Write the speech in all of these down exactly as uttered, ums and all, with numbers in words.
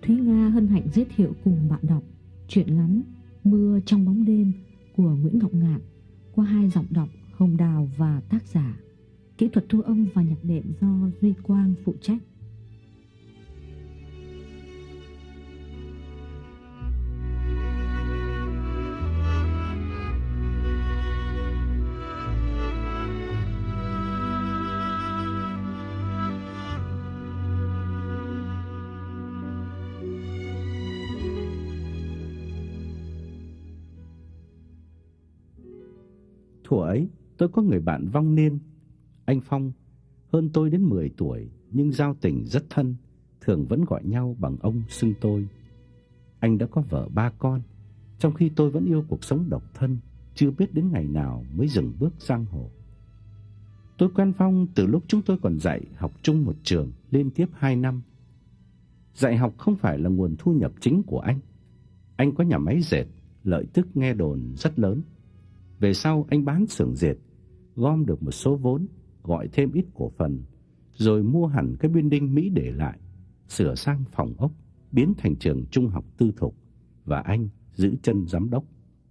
Thúy Nga hân hạnh giới thiệu cùng bạn đọc truyện ngắn Mưa trong bóng đêm của Nguyễn Ngọc Ngạn qua hai giọng đọc Hồng Đào và tác giả. Kỹ thuật thu âm và nhạc đệm do Duy Quang phụ trách. Thuở ấy, tôi có người bạn vong niên, anh Phong, hơn tôi đến mười tuổi nhưng giao tình rất thân, thường vẫn gọi nhau bằng ông xưng tôi. Anh đã có vợ ba con, trong khi tôi vẫn yêu cuộc sống độc thân, chưa biết đến ngày nào mới dừng bước giang hồ. Tôi quen Phong từ lúc chúng tôi còn dạy học chung một trường liên tiếp hai năm. Dạy học không phải là nguồn thu nhập chính của anh. Anh có nhà máy dệt, lợi tức nghe đồn rất lớn. Về sau anh bán xưởng dệt, gom được một số vốn, gọi thêm ít cổ phần, rồi mua hẳn cái building Mỹ để lại, sửa sang phòng ốc, biến thành trường trung học tư thục, và anh giữ chân giám đốc.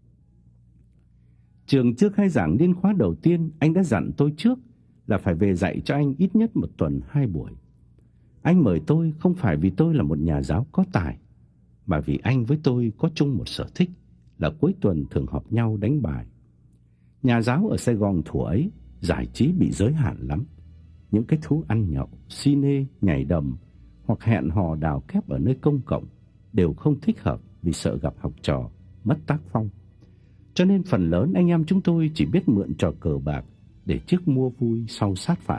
Trường chưa khai giảng niên khóa đầu tiên, anh đã dặn tôi trước là phải về dạy cho anh ít nhất một tuần hai buổi. Anh mời tôi không phải vì tôi là một nhà giáo có tài, mà vì anh với tôi có chung một sở thích là cuối tuần thường họp nhau đánh bài. Nhà giáo ở Sài Gòn thuở ấy giải trí bị giới hạn lắm. Những cái thú ăn nhậu, xi nê, nhảy đầm hoặc hẹn hò đào kép ở nơi công cộng đều không thích hợp vì sợ gặp học trò mất tác phong. Cho nên phần lớn anh em chúng tôi chỉ biết mượn trò cờ bạc để trước mua vui sau sát phạt.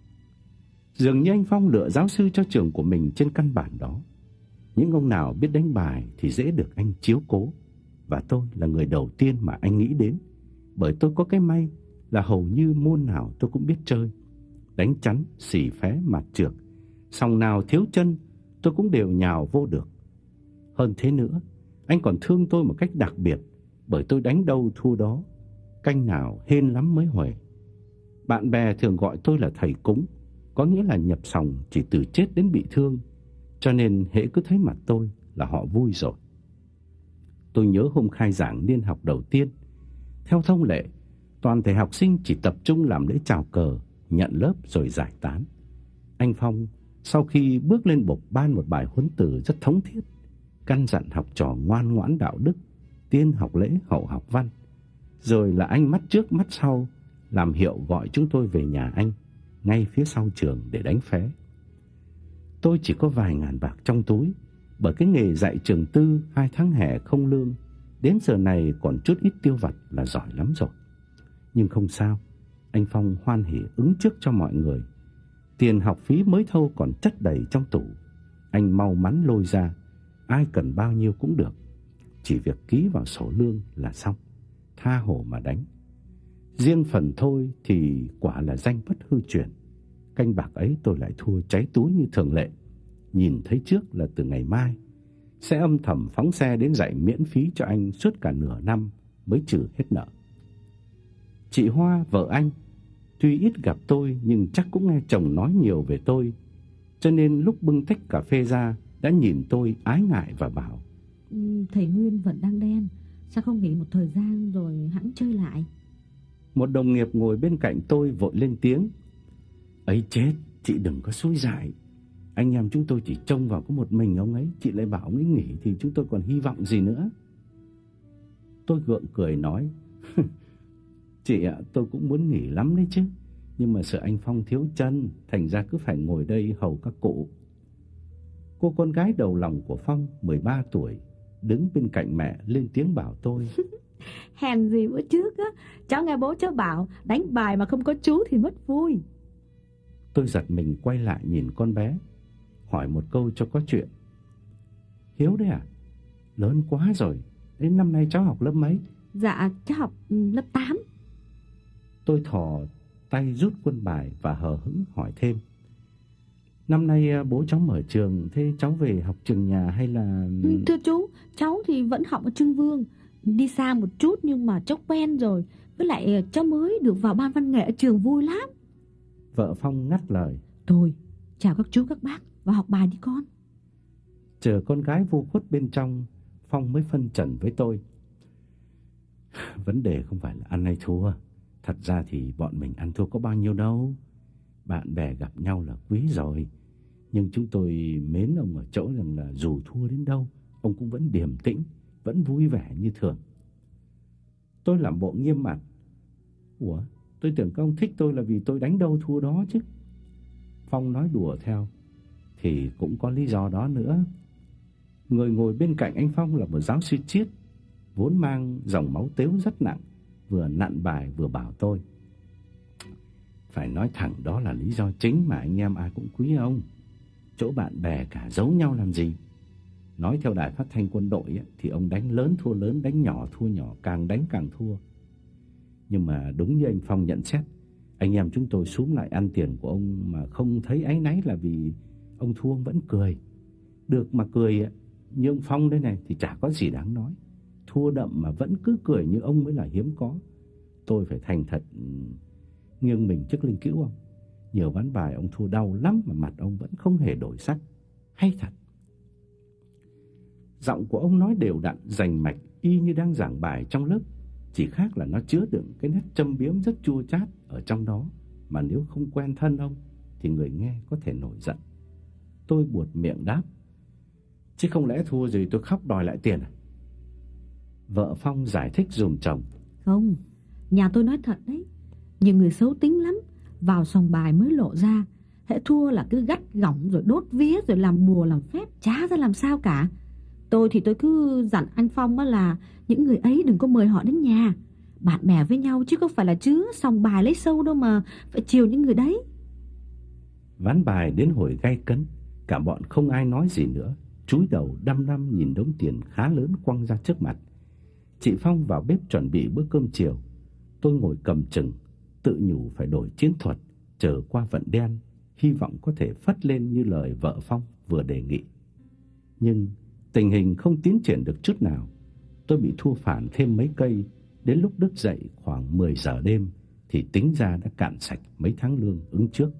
Dường như anh Phong lựa giáo sư cho trường của mình trên căn bản đó. Những ông nào biết đánh bài thì dễ được anh chiếu cố, và tôi là người đầu tiên mà anh nghĩ đến, bởi tôi có cái may là hầu như môn nào tôi cũng biết chơi. Đánh chắn, xì phé, mặt trược, sòng nào thiếu chân tôi cũng đều nhào vô được. Hơn thế nữa, anh còn thương tôi một cách đặc biệt, bởi tôi đánh đâu thua đó, canh nào hên lắm mới huề. Bạn bè thường gọi tôi là thầy cúng, có nghĩa là nhập sòng chỉ từ chết đến bị thương, cho nên hễ cứ thấy mặt tôi là họ vui rồi. Tôi nhớ hôm khai giảng niên học đầu tiên, theo thông lệ, toàn thể học sinh chỉ tập trung làm lễ chào cờ, nhận lớp rồi giải tán. Anh Phong sau khi bước lên bục ban một bài huấn từ rất thống thiết, căn dặn học trò ngoan ngoãn đạo đức, tiên học lễ hậu học văn. Rồi là anh mắt trước mắt sau làm hiệu gọi chúng tôi về nhà anh, ngay phía sau trường để đánh phé. Tôi chỉ có vài ngàn bạc trong túi, bởi cái nghề dạy trường tư hai tháng hè không lương, đến giờ này còn chút ít tiêu vặt là giỏi lắm rồi. Nhưng không sao, anh Phong hoan hỉ ứng trước cho mọi người. Tiền học phí mới thâu còn chất đầy trong tủ, anh mau mắn lôi ra, ai cần bao nhiêu cũng được, chỉ việc ký vào sổ lương là xong, tha hồ mà đánh. Riêng phần thôi thì quả là danh bất hư truyền. Canh bạc ấy tôi lại thua cháy túi như thường lệ, nhìn thấy trước là từ ngày mai sẽ âm thầm phóng xe đến dạy miễn phí cho anh suốt cả nửa năm mới trừ hết nợ. Chị Hoa, vợ anh, tuy ít gặp tôi nhưng chắc cũng nghe chồng nói nhiều về tôi, cho nên lúc bưng tách cà phê ra đã nhìn tôi ái ngại và bảo: Thầy Nguyên vẫn đang đen, sao không nghỉ một thời gian rồi hẵng chơi lại? Một đồng nghiệp ngồi bên cạnh tôi vội lên tiếng: ấy chết, chị đừng có xúi dại. Anh em chúng tôi chỉ trông vào có một mình ông ấy, chị lại bảo ông ấy nghỉ thì chúng tôi còn hy vọng gì nữa. Tôi gượng cười nói: chị ạ, tôi cũng muốn nghỉ lắm đấy chứ, nhưng mà sợ anh Phong thiếu chân, thành ra cứ phải ngồi đây hầu các cụ. Cô con gái đầu lòng của Phong, mười ba tuổi, đứng bên cạnh mẹ lên tiếng bảo tôi: hèn gì bữa trước á, cháu nghe bố cháu bảo đánh bài mà không có chú thì mất vui. Tôi giật mình quay lại nhìn con bé, hỏi một câu cho có chuyện: Hiếu đấy à? Lớn quá rồi, đến năm nay cháu học lớp mấy? Dạ cháu học lớp tám. Tôi thò tay rút quân bài và hờ hững hỏi thêm: năm nay bố cháu mở trường, thế cháu về học trường nhà hay là... Thưa chú, cháu thì vẫn học ở Trưng Vương, đi xa một chút nhưng mà cháu quen rồi, với lại cháu mới được vào ban văn nghệ ở trường vui lắm. Vợ Phong ngắt lời: thôi, chào các chú các bác và học bài đi con. Chờ con gái vô khuất bên trong, Phong mới phân trần với tôi. Vấn đề không phải là ăn hay thua. Thật ra thì bọn mình ăn thua có bao nhiêu đâu. Bạn bè gặp nhau là quý rồi. Nhưng chúng tôi mến ông ở chỗ rằng là dù thua đến đâu, ông cũng vẫn điềm tĩnh, vẫn vui vẻ như thường. Tôi làm bộ nghiêm mặt. Ủa, tôi tưởng các ông thích tôi là vì tôi đánh đâu thua đó chứ. Phong nói đùa theo. Thì cũng có lý do đó nữa. Người ngồi bên cạnh anh Phong là một giáo sư triết, vốn mang dòng máu tếu rất nặng, vừa nặn bài vừa bảo tôi. Phải nói thẳng đó là lý do chính mà anh em ai cũng quý ông. Chỗ bạn bè cả giấu nhau làm gì. Nói theo đài phát thanh quân đội ấy, thì ông đánh lớn thua lớn, đánh nhỏ thua nhỏ, càng đánh càng thua. Nhưng mà đúng như anh Phong nhận xét, anh em chúng tôi xúm lại ăn tiền của ông mà không thấy áy náy là vì ông thua ông vẫn cười. Được mà cười ấy, như ông Phong đây này thì chả có gì đáng nói. Thua đậm mà vẫn cứ cười như ông mới là hiếm có. Tôi phải thành thật nghiêng mình trước linh cữu ông. Nhiều ván bài ông thua đau lắm mà mặt ông vẫn không hề đổi sắc. Hay thật. Giọng của ông nói đều đặn, rành mạch, y như đang giảng bài trong lớp. Chỉ khác là nó chứa đựng cái nét châm biếm rất chua chát ở trong đó, mà nếu không quen thân ông thì người nghe có thể nổi giận. Tôi buột miệng đáp. Chứ không lẽ thua rồi tôi khóc đòi lại tiền à? Vợ Phong giải thích giùm chồng. Không, nhà tôi nói thật đấy. Nhiều người xấu tính lắm, vào sòng bài mới lộ ra. Hễ thua là cứ gắt gỏng rồi đốt vía rồi làm bùa làm phép, chả ra làm sao cả. Tôi thì tôi cứ dặn anh Phong là những người ấy đừng có mời họ đến nhà. Bạn bè với nhau chứ không phải là chứ sòng bài lấy sâu đâu mà phải chiều những người đấy. Ván bài đến hồi gay cấn, cả bọn không ai nói gì nữa, chúi đầu đăm đăm nhìn đống tiền khá lớn quăng ra trước mặt. Chị Phong vào bếp chuẩn bị bữa cơm chiều. Tôi ngồi cầm chừng, tự nhủ phải đổi chiến thuật, chờ qua vận đen, hy vọng có thể phất lên như lời vợ Phong vừa đề nghị. Nhưng tình hình không tiến triển được chút nào. Tôi bị thua phản thêm mấy cây. Đến lúc thức dậy khoảng mười giờ đêm thì tính ra đã cạn sạch mấy tháng lương ứng trước.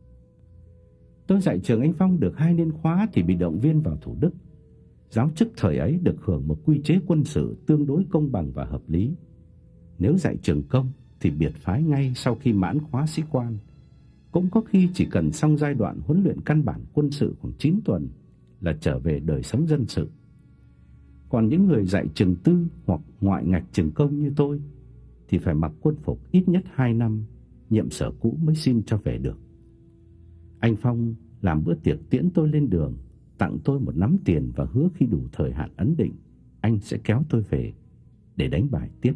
Tôi dạy trường anh Phong được hai niên khóa thì bị động viên vào Thủ Đức. Giáo chức thời ấy được hưởng một quy chế quân sự tương đối công bằng và hợp lý. Nếu dạy trường công thì biệt phái ngay sau khi mãn khóa sĩ quan. Cũng có khi chỉ cần xong giai đoạn huấn luyện căn bản quân sự khoảng chín tuần là trở về đời sống dân sự. Còn những người dạy trường tư hoặc ngoại ngạch trường công như tôi thì phải mặc quân phục ít nhất hai năm, nhiệm sở cũ mới xin cho về được. Anh Phong làm bữa tiệc tiễn tôi lên đường, tặng tôi một nắm tiền và hứa khi đủ thời hạn ấn định, anh sẽ kéo tôi về để đánh bài tiếp.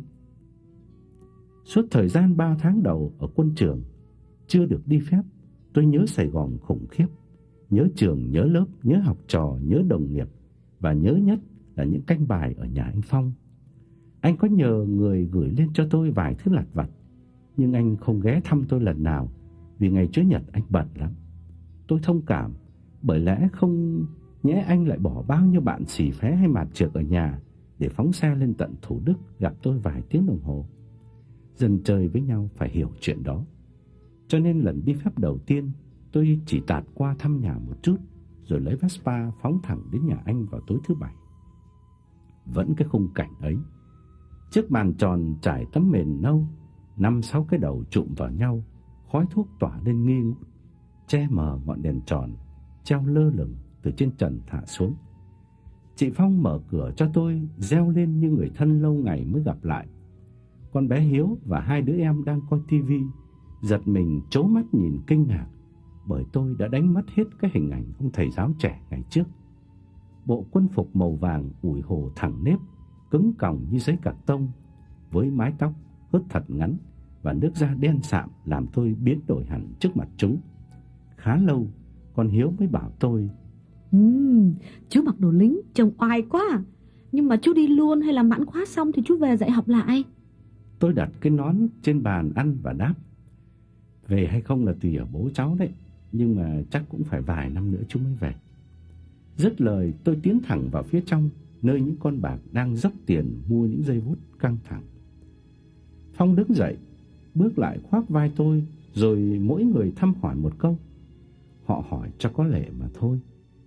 Suốt thời gian ba tháng đầu ở quân trường, chưa được đi phép, tôi nhớ Sài Gòn khủng khiếp. Nhớ trường, nhớ lớp, nhớ học trò, nhớ đồng nghiệp, và nhớ nhất là những canh bài ở nhà anh Phong. Anh có nhờ người gửi lên cho tôi vài thứ lặt vặt, nhưng anh không ghé thăm tôi lần nào vì ngày Chủ nhật anh bận lắm. Tôi thông cảm, bởi lẽ không nhẽ anh lại bỏ bao nhiêu bạn xì phé hay mạt trược ở nhà để phóng xe lên tận Thủ Đức gặp tôi vài tiếng đồng hồ. Dân chơi với nhau phải hiểu chuyện đó. Cho nên lần đi phép đầu tiên, tôi chỉ tạt qua thăm nhà một chút, rồi lấy Vespa phóng thẳng đến nhà anh vào tối thứ bảy. Vẫn cái khung cảnh ấy. Chiếc bàn tròn trải tấm mền nâu, năm sáu cái đầu chụm vào nhau, khói thuốc tỏa lên nghi ngút, che mờ ngọn đèn tròn treo lơ lửng từ trên trần thả xuống. Chị Phong mở cửa cho tôi, reo lên như người thân lâu ngày mới gặp lại. Con bé Hiếu và hai đứa em đang coi tivi, giật mình trố mắt nhìn kinh ngạc, bởi tôi đã đánh mất hết cái hình ảnh ông thầy giáo trẻ ngày trước. Bộ quân phục màu vàng ủi hồ thẳng nếp, cứng còng như giấy cạc tông, với mái tóc hớt thật ngắn và nước da đen sạm làm tôi biến đổi hẳn trước mặt chúng. Khá lâu, con Hiếu mới bảo tôi: uhm, chú mặc đồ lính trông oai quá. Nhưng mà chú đi luôn hay là mãn khóa xong thì chú về dạy học lại? Tôi đặt cái nón trên bàn ăn và đáp: về hay không là tùy ở bố cháu đấy, nhưng mà chắc cũng phải vài năm nữa chú mới về. Dứt lời, tôi tiến thẳng vào phía trong, nơi những con bạc đang dốc tiền mua những dây vút căng thẳng. Phong đứng dậy, bước lại khoác vai tôi, rồi mỗi người thăm hỏi một câu. Họ hỏi cho có lệ mà thôi,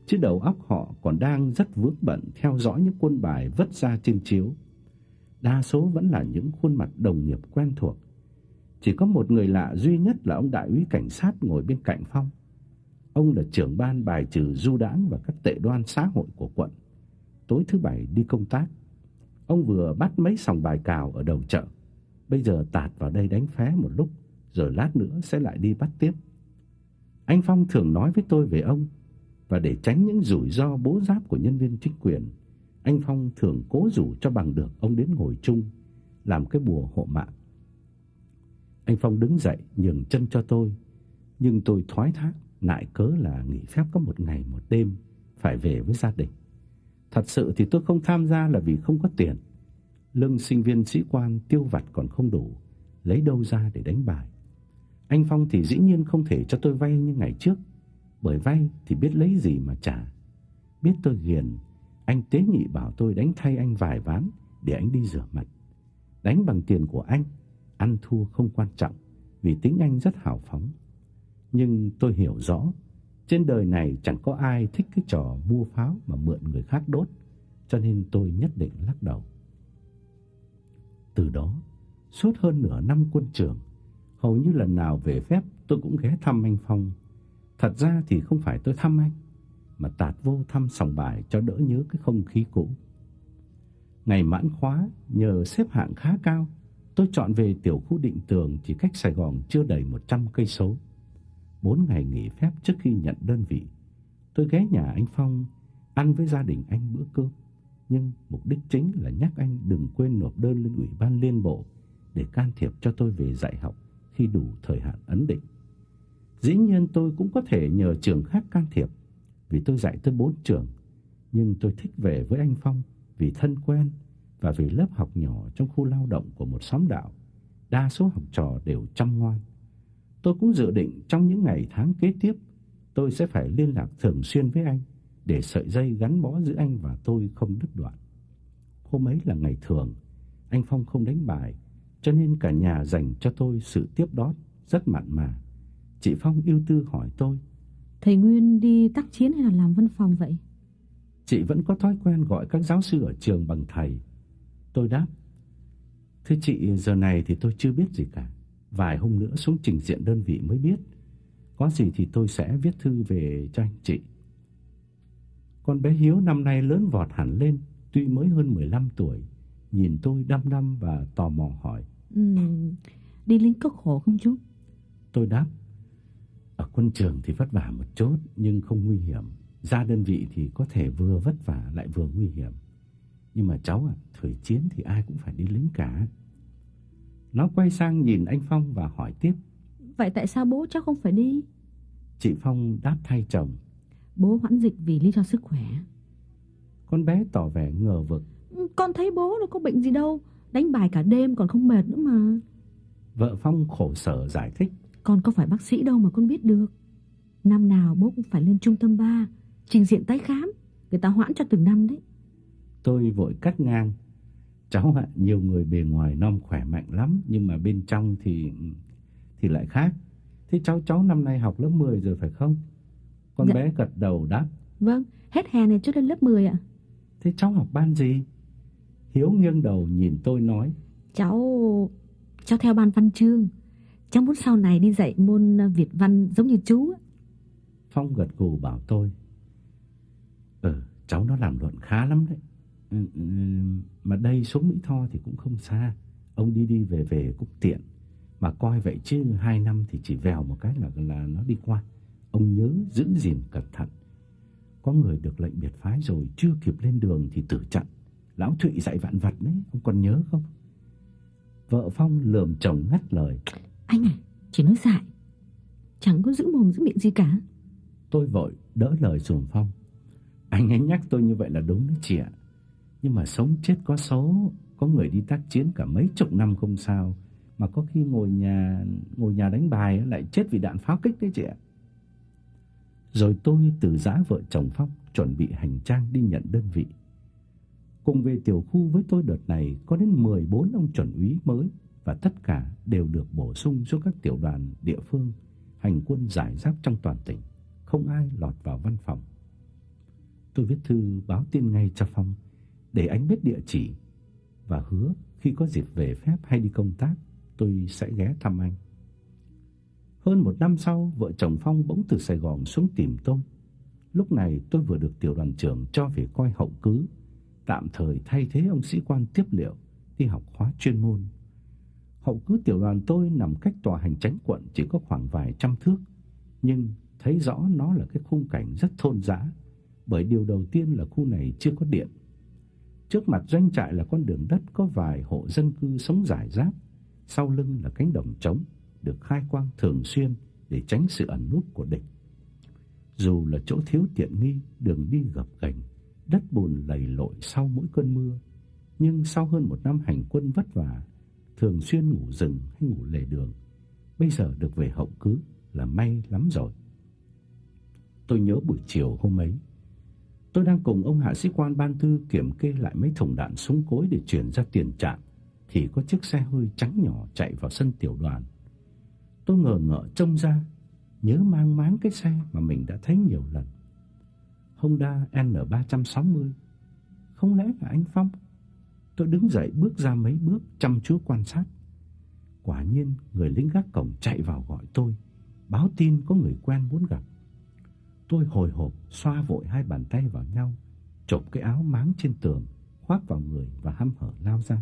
chứ đầu óc họ còn đang rất vướng bận theo dõi những quân bài vất ra trên chiếu. Đa số vẫn là những khuôn mặt đồng nghiệp quen thuộc. Chỉ có một người lạ duy nhất là ông đại úy cảnh sát ngồi bên cạnh Phong. Ông là trưởng ban bài trừ du đãng và các tệ đoan xã hội của quận. Tối thứ bảy đi công tác, ông vừa bắt mấy sòng bài cào ở đầu chợ. Bây giờ tạt vào đây đánh phé một lúc, rồi lát nữa sẽ lại đi bắt tiếp. Anh Phong thường nói với tôi về ông, và để tránh những rủi ro bố giáp của nhân viên chính quyền, anh Phong thường cố rủ cho bằng được ông đến ngồi chung, làm cái bùa hộ mạng. Anh Phong đứng dậy nhường chân cho tôi, nhưng tôi thoái thác nại cớ là nghỉ phép có một ngày một đêm, phải về với gia đình. Thật sự thì tôi không tham gia là vì không có tiền. Lương sinh viên sĩ quan tiêu vặt còn không đủ, lấy đâu ra để đánh bài. Anh Phong thì dĩ nhiên không thể cho tôi vay như ngày trước, bởi vay thì biết lấy gì mà trả. Biết tôi ghiền, anh tế nhị bảo tôi đánh thay anh vài ván để anh đi rửa mặt. Đánh bằng tiền của anh, ăn thua không quan trọng, vì tính anh rất hào phóng. Nhưng tôi hiểu rõ, trên đời này chẳng có ai thích cái trò mua pháo mà mượn người khác đốt, cho nên tôi nhất định lắc đầu. Từ đó, suốt hơn nửa năm quân trường, hầu như lần nào về phép tôi cũng ghé thăm anh Phong. Thật ra thì không phải tôi thăm anh, mà tạt vô thăm sòng bài cho đỡ nhớ cái không khí cũ. Ngày mãn khóa, nhờ xếp hạng khá cao, tôi chọn về tiểu khu Định Tường, chỉ cách Sài Gòn chưa đầy một trăm cây số. Bốn ngày nghỉ phép trước khi nhận đơn vị, tôi ghé nhà anh Phong ăn với gia đình anh bữa cơm, nhưng mục đích chính là nhắc anh đừng quên nộp đơn lên Ủy ban Liên Bộ để can thiệp cho tôi về dạy học khi đủ thời hạn ấn định. Dĩ nhiên tôi cũng có thể nhờ trường khác can thiệp, vì tôi dạy tới bốn trường, nhưng tôi thích về với anh Phong vì thân quen và vì lớp học nhỏ trong khu lao động của một xóm đạo, đa số học trò đều chăm ngoan. Tôi cũng dự định trong những ngày tháng kế tiếp, tôi sẽ phải liên lạc thường xuyên với anh để sợi dây gắn bó giữa anh và tôi không đứt đoạn. Hôm ấy là ngày thường, anh Phong không đánh bài, cho nên cả nhà dành cho tôi sự tiếp đón rất mặn mà. Chị Phong ưu tư hỏi tôi: Thầy Nguyên đi tác chiến hay là làm văn phòng vậy? Chị vẫn có thói quen gọi các giáo sư ở trường bằng thầy. Tôi đáp: Thưa chị, giờ này thì tôi chưa biết gì cả. Vài hôm nữa xuống trình diện đơn vị mới biết. Có gì thì tôi sẽ viết thư về cho anh chị. Con bé Hiếu năm nay lớn vọt hẳn lên, tuy mới hơn mười lăm tuổi, nhìn tôi đăm đăm và tò mò hỏi: ừ, Đi lính có khổ không chú? Tôi đáp: Ở quân trường thì vất vả một chút, nhưng không nguy hiểm. Ra đơn vị thì có thể vừa vất vả lại vừa nguy hiểm. Nhưng mà cháu ạ, à, thời chiến thì ai cũng phải đi lính cả. Nó quay sang nhìn anh Phong và hỏi tiếp: Vậy tại sao bố cháu không phải đi? Chị Phong đáp thay chồng: Bố hoãn dịch vì lý do sức khỏe. Con bé tỏ vẻ ngờ vực: Con thấy bố đâu có bệnh gì đâu, đánh bài cả đêm còn không mệt nữa mà. Vợ Phong khổ sở giải thích: Con có phải bác sĩ đâu mà con biết được. Năm nào bố cũng phải lên trung tâm ba trình diện tái khám, người ta hoãn cho từng năm đấy. Tôi vội cắt ngang: Cháu ạ, à, nhiều người bề ngoài non khỏe mạnh lắm, nhưng mà bên trong thì thì lại khác. Thế cháu cháu năm nay học lớp mười rồi phải không? Con dạ. bé gật đầu đáp: Vâng, hết hè này cho lên lớp mười ạ. Thế cháu học ban gì? Hiếu nghiêng đầu nhìn tôi nói: Cháu cháu theo ban văn chương. Cháu muốn sau này đi dạy môn Việt văn giống như chú. Phong gật gù bảo tôi: Ừ, cháu nó làm luận khá lắm đấy. Ừ, ừ, mà đây xuống Mỹ Tho thì cũng không xa, ông đi đi về về cũng tiện. Mà coi vậy chứ hai năm thì chỉ vèo một cái là là nó đi qua. Ông nhớ giữ gìn cẩn thận. Có người được lệnh biệt phái rồi chưa kịp lên đường thì tử trận. Lão Thụy dạy vạn vật đấy, ông còn nhớ không? Vợ Phong lườm chồng ngắt lời: Anh à, chỉ nói dại, chẳng có giữ mồm giữ miệng gì cả. Tôi vội đỡ lời dùm Phong: Anh ấy nhắc tôi như vậy là đúng đấy chị ạ. Nhưng mà sống chết có số, có người đi tác chiến cả mấy chục năm không sao, mà có khi ngồi nhà ngồi nhà đánh bài lại chết vì đạn pháo kích đấy chị ạ. Rồi tôi từ giã vợ chồng Phong chuẩn bị hành trang đi nhận đơn vị. Cùng về tiểu khu với tôi đợt này có đến mười bốn ông chuẩn úy mới, và tất cả đều được bổ sung xuống các tiểu đoàn địa phương hành quân rải rác trong toàn tỉnh, không ai lọt vào văn phòng. Tôi viết thư báo tin ngay cho Phong để anh biết địa chỉ và hứa khi có dịp về phép hay đi công tác, tôi sẽ ghé thăm anh. Hơn một năm sau, vợ chồng Phong bỗng từ Sài Gòn xuống tìm tôi. Lúc này tôi vừa được tiểu đoàn trưởng cho về coi hậu cứ, tạm thời thay thế ông sĩ quan tiếp liệu đi học khóa chuyên môn. Hậu cứ tiểu đoàn tôi nằm cách tòa hành chánh quận chỉ có khoảng vài trăm thước, nhưng thấy rõ nó là cái khung cảnh rất thôn dã, bởi điều đầu tiên là khu này chưa có điện. Trước mặt doanh trại là con đường đất có vài hộ dân cư sống rải rác, sau lưng là cánh đồng trống được khai quang thường xuyên để tránh sự ẩn núp của địch. Dù là chỗ thiếu tiện nghi, đường đi gập ghềnh, đất bùn lầy lội sau mỗi cơn mưa, nhưng sau hơn một năm hành quân vất vả, thường xuyên ngủ rừng hay ngủ lề đường, bây giờ được về hậu cứ là may lắm rồi. Tôi nhớ buổi chiều hôm ấy, tôi đang cùng ông hạ sĩ quan ban tư kiểm kê lại mấy thùng đạn súng cối để chuyển ra tiền trạm, thì có chiếc xe hơi trắng nhỏ chạy vào sân tiểu đoàn. Tôi ngờ ngợ trông ra, nhớ mang máng cái xe mà mình đã thấy nhiều lần. Honda N ba sáu không. Không lẽ là anh Phong? Tôi đứng dậy bước ra mấy bước chăm chú quan sát. Quả nhiên người lính gác cổng chạy vào gọi tôi, báo tin có người quen muốn gặp. Tôi hồi hộp xoa vội hai bàn tay vào nhau, chộp cái áo máng trên tường, khoác vào người và hăm hở lao ra.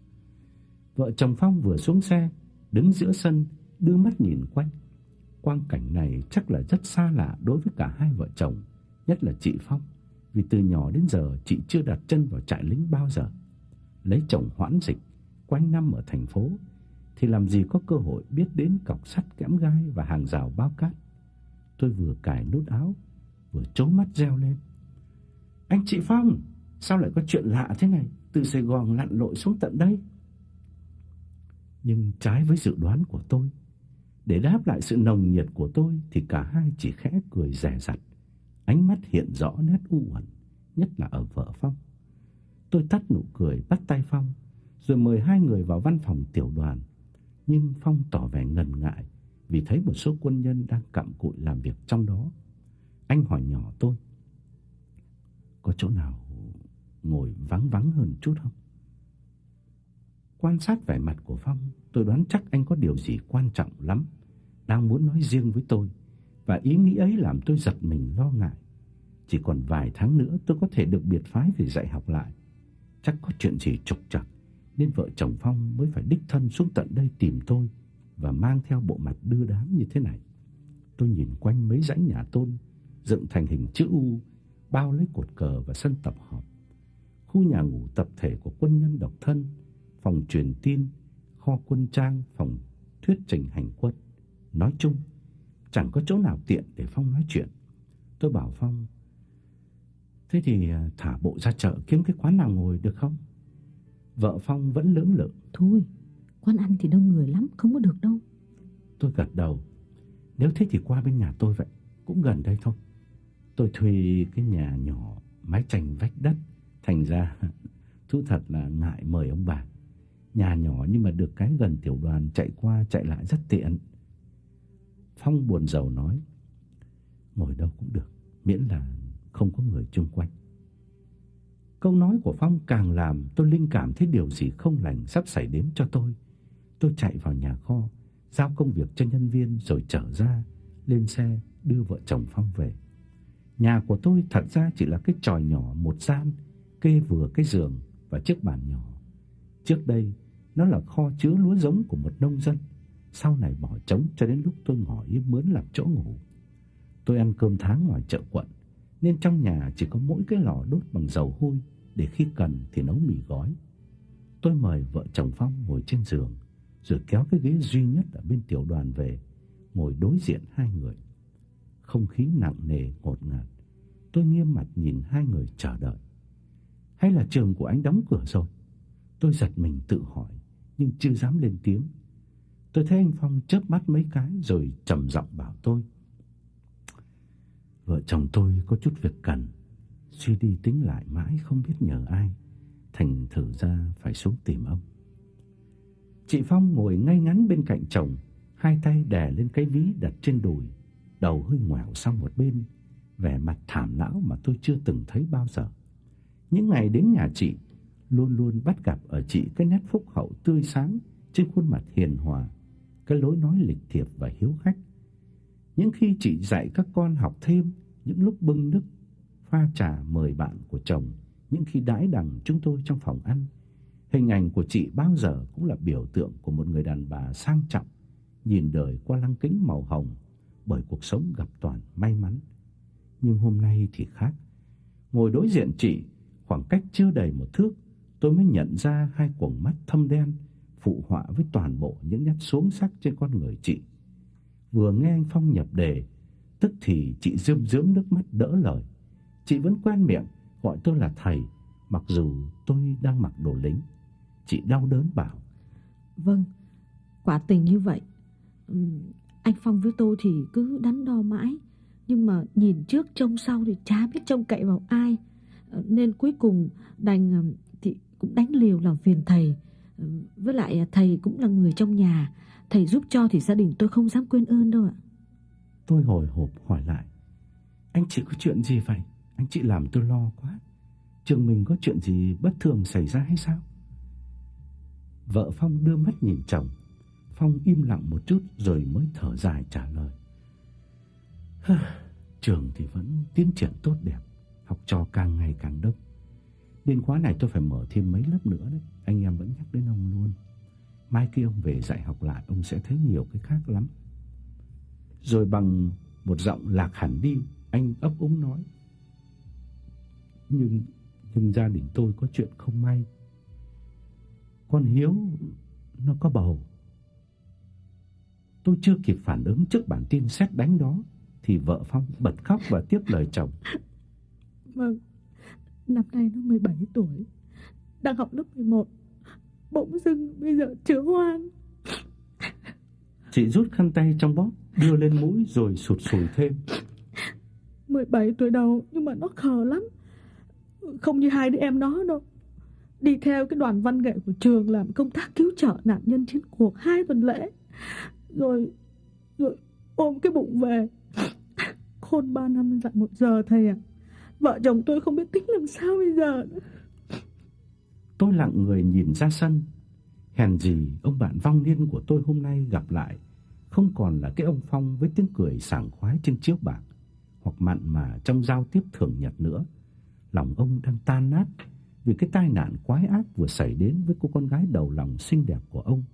Vợ chồng Phong vừa xuống xe, đứng giữa sân, đưa mắt nhìn quanh. Quang cảnh này chắc là rất xa lạ đối với cả hai vợ chồng, nhất là chị Phong, vì từ nhỏ đến giờ chị chưa đặt chân vào trại lính bao giờ. Lấy chồng hoãn dịch, quanh năm ở thành phố, thì làm gì có cơ hội biết đến cọc sắt kẽm gai và hàng rào bao cát. Tôi vừa cài nút áo, vừa trố mắt reo lên: "Anh chị Phong, sao lại có chuyện lạ thế này, từ Sài Gòn lặn lội xuống tận đây?" Nhưng trái với dự đoán của tôi, để đáp lại sự nồng nhiệt của tôi thì cả hai chỉ khẽ cười dè dặt, ánh mắt hiện rõ nét u uẩn, nhất là ở vợ Phong. Tôi tắt nụ cười bắt tay Phong, rồi mời hai người vào văn phòng tiểu đoàn. Nhưng Phong tỏ vẻ ngần ngại vì thấy một số quân nhân đang cặm cụi làm việc trong đó. Anh hỏi nhỏ tôi: "Có chỗ nào ngồi vắng vắng hơn chút không?" Quan sát vẻ mặt của Phong, tôi đoán chắc anh có điều gì quan trọng lắm đang muốn nói riêng với tôi, và ý nghĩ ấy làm tôi giật mình lo ngại. Chỉ còn vài tháng nữa tôi có thể được biệt phái về dạy học lại. Chắc có chuyện gì trục trặc nên vợ chồng Phong mới phải đích thân xuống tận đây tìm tôi và mang theo bộ mặt đưa đám như thế này. Tôi nhìn quanh mấy dãy nhà tôn dựng thành hình chữ U, bao lấy cột cờ và sân tập họp, khu nhà ngủ tập thể của quân nhân độc thân, phòng truyền tin, kho quân trang, phòng thuyết trình hành quân. Nói chung, chẳng có chỗ nào tiện để Phong nói chuyện. Tôi bảo Phong: "Thế thì thả bộ ra chợ kiếm cái quán nào ngồi được không?" Vợ Phong vẫn lưỡng lự: "Thôi, quán ăn thì đông người lắm, không có được đâu." Tôi gật đầu: "Nếu thế thì qua bên nhà tôi vậy, cũng gần đây thôi." Tôi thuê cái nhà nhỏ mái tranh vách đất, thành ra thú thật là ngại mời ông bà. Nhà nhỏ nhưng mà được cái gần tiểu đoàn, chạy qua chạy lại rất tiện. Phong buồn rầu nói: "Ngồi đâu cũng được, miễn là không có người chung quanh." Câu nói của Phong càng làm tôi linh cảm thấy điều gì không lành sắp xảy đến cho tôi. Tôi chạy vào nhà kho, giao công việc cho nhân viên rồi trở ra, lên xe đưa vợ chồng Phong về. Nhà của tôi thật ra chỉ là cái chòi nhỏ một gian, kê vừa cái giường và chiếc bàn nhỏ. Trước đây nó là kho chứa lúa giống của một nông dân, sau này bỏ trống cho đến lúc tôi ngỏ ý mướn làm chỗ ngủ. Tôi ăn cơm tháng ngoài chợ quận, nên trong nhà chỉ có mỗi cái lò đốt bằng dầu hôi để khi cần thì nấu mì gói. Tôi mời vợ chồng Phong ngồi trên giường, rồi kéo cái ghế duy nhất ở bên tiểu đoàn về, ngồi đối diện hai người. Không khí nặng nề ngột ngạt. Tôi nghiêm mặt nhìn hai người chờ đợi. Hay là trường của anh đóng cửa rồi? Tôi giật mình tự hỏi, nhưng chưa dám lên tiếng. Tôi thấy anh Phong chớp mắt mấy cái rồi trầm giọng bảo tôi: "Vợ chồng tôi có chút việc cần, suy đi tính lại mãi không biết nhờ ai, thành thử ra phải xuống tìm ông." Chị Phong ngồi ngay ngắn bên cạnh chồng, hai tay đè lên cái ví đặt trên đùi, đầu hơi ngoẻo sang một bên, vẻ mặt thảm não mà tôi chưa từng thấy bao giờ. Những ngày đến nhà chị, luôn luôn bắt gặp ở chị cái nét phúc hậu tươi sáng trên khuôn mặt hiền hòa, cái lối nói lịch thiệp và hiếu khách. Những khi chị dạy các con học thêm, những lúc bưng nước pha trà mời bạn của chồng, những khi đãi đằng chúng tôi trong phòng ăn, hình ảnh của chị bao giờ cũng là biểu tượng của một người đàn bà sang trọng, nhìn đời qua lăng kính màu hồng, bởi cuộc sống gặp toàn may mắn. Nhưng hôm nay thì khác. Ngồi đối diện chị, khoảng cách chưa đầy một thước, tôi mới nhận ra hai quầng mắt thâm đen phụ họa với toàn bộ những nét xuống sắc trên con người chị. Vừa nghe anh Phong nhập đề, tức thì chị rơm rớm nước mắt đỡ lời. Chị vẫn quen miệng gọi tôi là thầy, mặc dù tôi đang mặc đồ lính. Chị đau đớn bảo: Vâng, quả tình như vậy. Anh Phong với tôi thì cứ đắn đo mãi, nhưng mà nhìn trước trông sau thì chả biết trông cậy vào ai, nên cuối cùng đành thì cũng đánh liều làm phiền thầy. Với lại thầy cũng là người trong nhà, thầy giúp cho thì gia đình tôi không dám quên ơn đâu ạ. Tôi hồi hộp hỏi lại: Anh chị có chuyện gì vậy? Anh chị làm tôi lo quá. Trường mình có chuyện gì bất thường xảy ra hay sao? Vợ Phong đưa mắt nhìn chồng. Phong im lặng một chút rồi mới thở dài trả lời: Trường thì vẫn tiến triển tốt đẹp, học trò càng ngày càng đông. Đến khóa này tôi phải mở thêm mấy lớp nữa đấy. Anh em vẫn nhắc đến ông luôn. Mai kia ông về dạy học lại, ông sẽ thấy nhiều cái khác lắm. Rồi bằng một giọng lạc hẳn đi, anh ấp úng nói: Nhưng nhưng gia đình tôi có chuyện không may. Con Hiếu nó có bầu. Tôi chưa kịp phản ứng trước bản tin sét đánh đó thì vợ Phong bật khóc và tiếp lời chồng: Vâng, năm nay nó mười bảy tuổi, đang học lớp mười một. Bỗng dưng bây giờ chữa hoang. Chị rút khăn tay trong bóp đưa lên mũi rồi sụt sùi thêm: mười bảy tuổi đầu nhưng mà nó khờ lắm. Không như hai đứa em nó đâu. Đi theo cái đoàn văn nghệ của trường làm công tác cứu trợ nạn nhân chiến cuộc hai tuần lễ. Rồi Rồi ôm cái bụng về. Khôn ba năm dặn một giờ thầy ạ. Vợ chồng tôi không biết tính làm sao bây giờ nữa. Tôi lặng người nhìn ra sân. Hèn gì ông bạn vong niên của tôi hôm nay gặp lại không còn là cái ông Phong với tiếng cười sảng khoái trên chiếu bạc, hoặc mặn mà trong giao tiếp thường nhật nữa. Lòng ông đang tan nát vì cái tai nạn quái ác vừa xảy đến với cô con gái đầu lòng xinh đẹp của ông.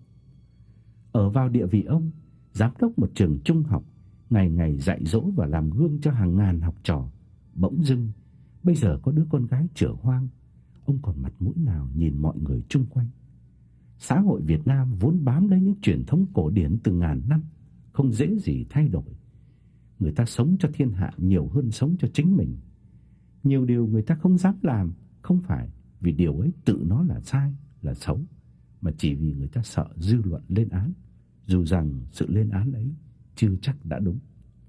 Ở vào địa vị ông, giám đốc một trường trung học, ngày ngày dạy dỗ và làm gương cho hàng ngàn học trò, bỗng dưng bây giờ có đứa con gái chửa hoang, ông còn mặt mũi nào nhìn mọi người chung quanh. Xã hội Việt Nam vốn bám lấy những truyền thống cổ điển từ ngàn năm, không dễ gì thay đổi. Người ta sống cho thiên hạ nhiều hơn sống cho chính mình. Nhiều điều người ta không dám làm, không phải vì điều ấy tự nó là sai, là xấu, mà chỉ vì người ta sợ dư luận lên án, dù rằng sự lên án ấy chưa chắc đã đúng.